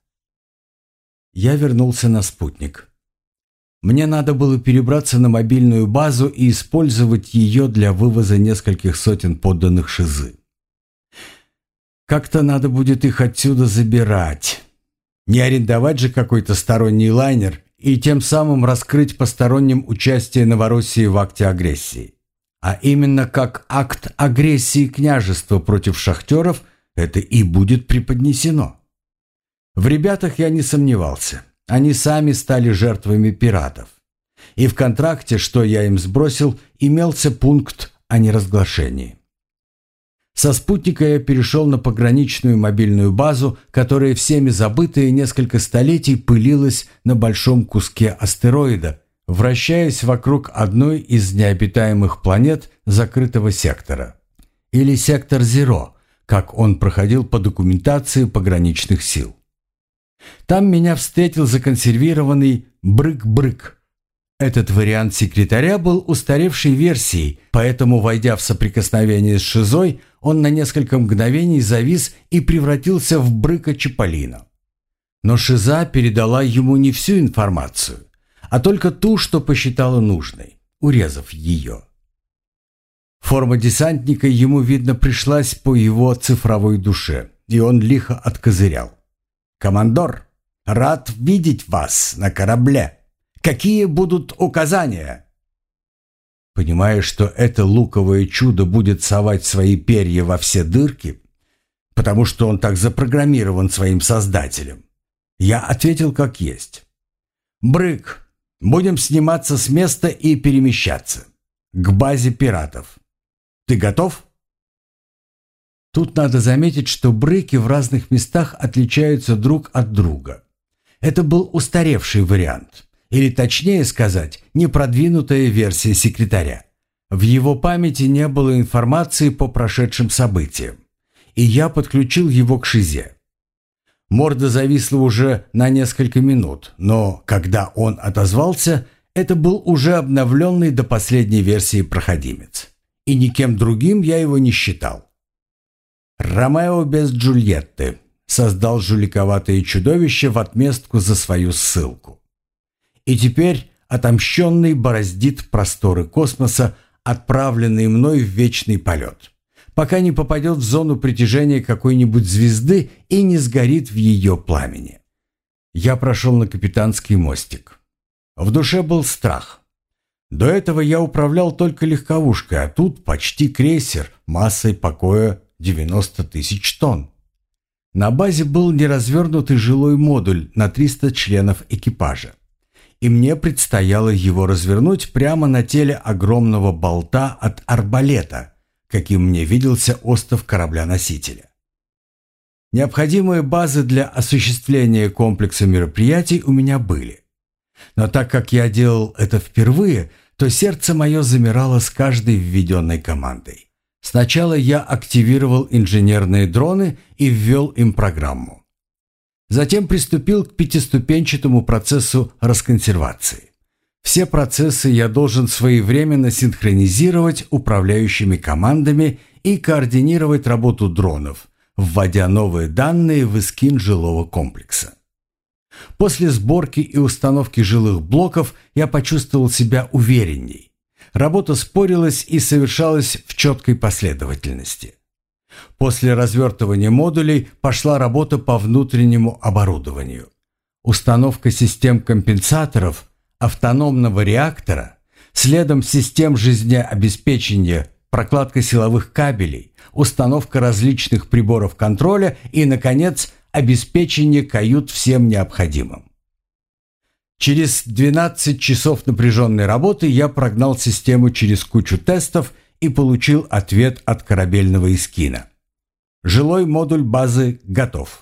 Я вернулся на спутник. Мне надо было перебраться на мобильную базу и использовать ее для вывоза нескольких сотен подданных Шизы. Как-то надо будет их отсюда забирать. Не арендовать же какой-то сторонний лайнер и тем самым раскрыть посторонним участие Новороссии в акте агрессии. А именно как акт агрессии княжества против шахтеров это и будет преподнесено. В ребятах я не сомневался. Они сами стали жертвами пиратов. И в контракте, что я им сбросил, имелся пункт о неразглашении. Со спутника я перешел на пограничную мобильную базу, которая всеми забытая несколько столетий пылилась на большом куске астероида, вращаясь вокруг одной из необитаемых планет закрытого сектора. Или сектор Зеро, как он проходил по документации пограничных сил. Там меня встретил законсервированный Брык-Брык. Этот вариант секретаря был устаревшей версией, поэтому, войдя в соприкосновение с Шизой, он на несколько мгновений завис и превратился в Брыка Чаполино. Но Шиза передала ему не всю информацию, а только ту, что посчитала нужной, урезав ее. Форма десантника ему, видно, пришлась по его цифровой душе, и он лихо откозырял. «Командор, рад видеть вас на корабле. Какие будут указания?» Понимая, что это луковое чудо будет совать свои перья во все дырки, потому что он так запрограммирован своим создателем, я ответил как есть. «Брык, будем сниматься с места и перемещаться. К базе пиратов. Ты готов?» Тут надо заметить, что брыки в разных местах отличаются друг от друга. Это был устаревший вариант. Или, точнее сказать, непродвинутая версия секретаря. В его памяти не было информации по прошедшим событиям, и я подключил его к Шизе. Морда зависла уже на несколько минут, но когда он отозвался, это был уже обновленный до последней версии проходимец. И никем другим я его не считал. «Ромео без Джульетты» создал жуликоватое чудовище в отместку за свою ссылку. И теперь отомщенный бороздит просторы космоса, отправленный мной в вечный полет, пока не попадет в зону притяжения какой-нибудь звезды и не сгорит в ее пламени. Я прошел на капитанский мостик. В душе был страх. До этого я управлял только легковушкой, а тут почти крейсер массой покоя девяносто тысяч тонн. На базе был неразвернутый жилой модуль на триста членов экипажа. И мне предстояло его развернуть прямо на теле огромного болта от арбалета, каким мне виделся остов корабля-носителя. Необходимые базы для осуществления комплекса мероприятий у меня были. Но так как я делал это впервые, то сердце мое замирало с каждой введенной командой. Сначала я активировал инженерные дроны и ввел им программу. Затем приступил к пятиступенчатому процессу расконсервации. Все процессы я должен своевременно синхронизировать управляющими командами и координировать работу дронов, вводя новые данные в эскин жилого комплекса. После сборки и установки жилых блоков я почувствовал себя уверенней. Работа спорилась и совершалась в четкой последовательности. После развертывания модулей пошла работа по внутреннему оборудованию. Установка систем компенсаторов, автономного реактора, следом систем жизнеобеспечения, прокладка силовых кабелей, установка различных приборов контроля и, наконец, обеспечение кают всем необходимым. Через двенадцать часов напряженной работы я прогнал систему через кучу тестов и получил ответ от корабельного эскина. Жилой модуль базы готов.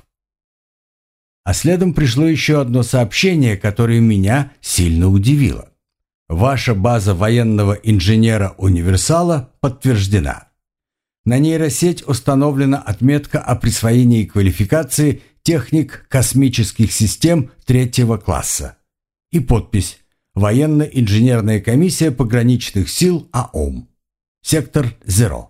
А следом пришло еще одно сообщение, которое меня сильно удивило. Ваша база военного инженера «Универсала» подтверждена. На нейросеть установлена отметка о присвоении квалификации техник космических систем третьего класса. И подпись «Военно-инженерная комиссия пограничных сил АОМ. Сектор Зеро».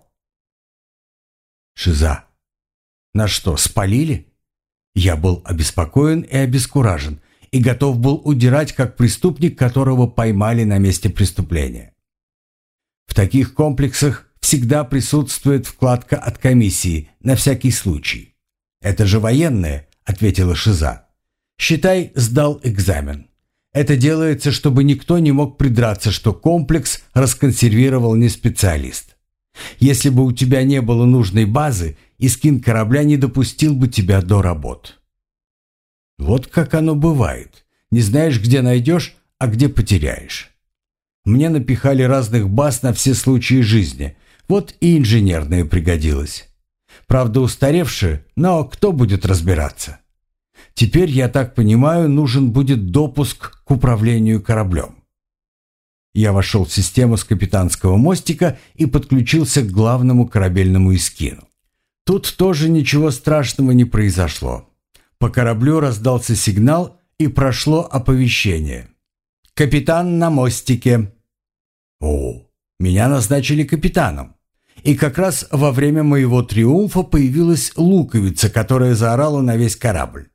Шиза. Нас что, спалили? Я был обеспокоен и обескуражен, и готов был удирать как преступник, которого поймали на месте преступления. В таких комплексах всегда присутствует вкладка от комиссии на всякий случай. «Это же военные», — ответила Шиза. «Считай, сдал экзамен. Это делается, чтобы никто не мог придраться, что комплекс расконсервировал не специалист. Если бы у тебя не было нужной базы, Искин корабля не допустил бы тебя до работ. Вот как оно бывает. Не знаешь, где найдешь, а где потеряешь. Мне напихали разных баз на все случаи жизни. Вот и инженерная пригодилась. Правда, устаревшая, но кто будет разбираться? Теперь, я так понимаю, нужен будет допуск к управлению кораблем. Я вошел в систему с капитанского мостика и подключился к главному корабельному Искину. Тут тоже ничего страшного не произошло. По кораблю раздался сигнал и прошло оповещение. «Капитан на мостике». О, меня назначили капитаном. И как раз во время моего триумфа появилась луковица, которая заорала на весь корабль.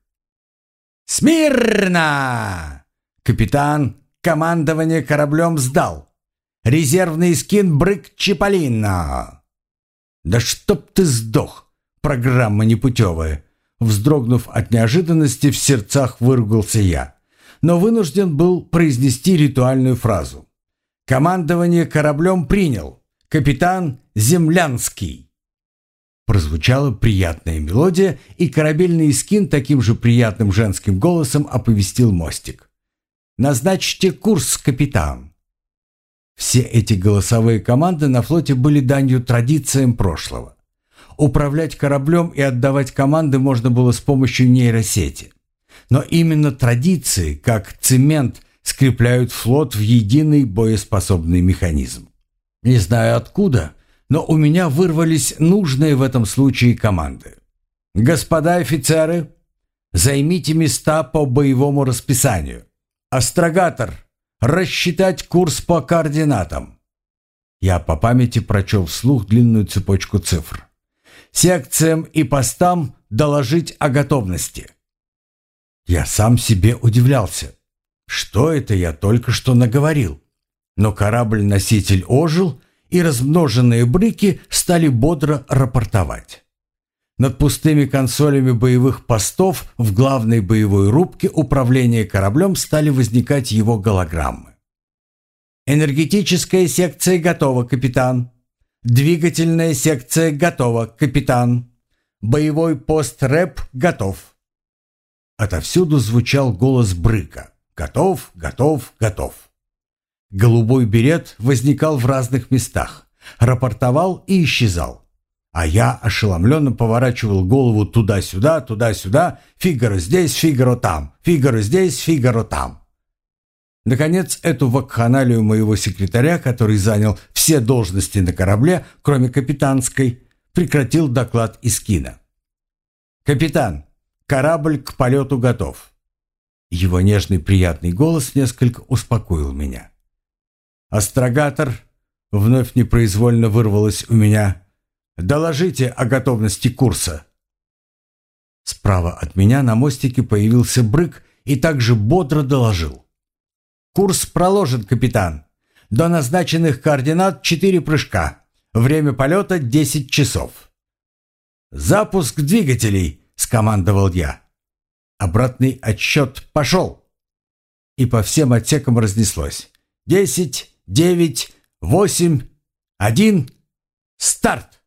«Смирно! Капитан, командование кораблем сдал. Резервный Искин Брык Чиполлино!» «Да чтоб ты сдох, программа непутевая!» Вздрогнув от неожиданности, в сердцах выругался я, но вынужден был произнести ритуальную фразу. «Командование кораблем принял. Капитан Землянский». Прозвучала приятная мелодия, и корабельный Искин таким же приятным женским голосом оповестил мостик. «Назначьте курс, капитан». Все эти голосовые команды на флоте были данью традициям прошлого. Управлять кораблем и отдавать команды можно было с помощью нейросети. Но именно традиции, как цемент, скрепляют флот в единый боеспособный механизм. Не знаю откуда, но у меня вырвались нужные в этом случае команды. «Господа офицеры, займите места по боевому расписанию. Астрогатор, рассчитать курс по координатам». Я по памяти прочел вслух длинную цепочку цифр. «Секциям и постам доложить о готовности». Я сам себе удивлялся. Что это я только что наговорил? Но корабль-носитель ожил, и размноженные брыки стали бодро рапортовать. Над пустыми консолями боевых постов в главной боевой рубке управления кораблем стали возникать его голограммы. «Энергетическая секция готова, капитан. Двигательная секция готова, капитан. Боевой пост рэп готов». Отовсюду звучал голос Брыка. «Готов, готов, готов». Голубой берет возникал в разных местах, рапортовал и исчезал. А я ошеломленно поворачивал голову туда-сюда, туда-сюда, Фигаро здесь, Фигаро там, Фигаро здесь, Фигаро там. Наконец, эту вакханалию моего секретаря, который занял все должности на корабле, кроме капитанской, прекратил доклад Искина. «Капитан, корабль к полету готов». Его нежный приятный голос несколько успокоил меня. «Астрогатор», — вновь непроизвольно вырвалось у меня, — «доложите о готовности курса». Справа от меня на мостике появился Брык и также бодро доложил. «Курс проложен, капитан. До назначенных координат четыре прыжка. Время полета десять часов». «Запуск двигателей», — скомандовал я. Обратный отсчет пошел. И по всем отсекам разнеслось. «Десять, девять, восемь, один, старт!»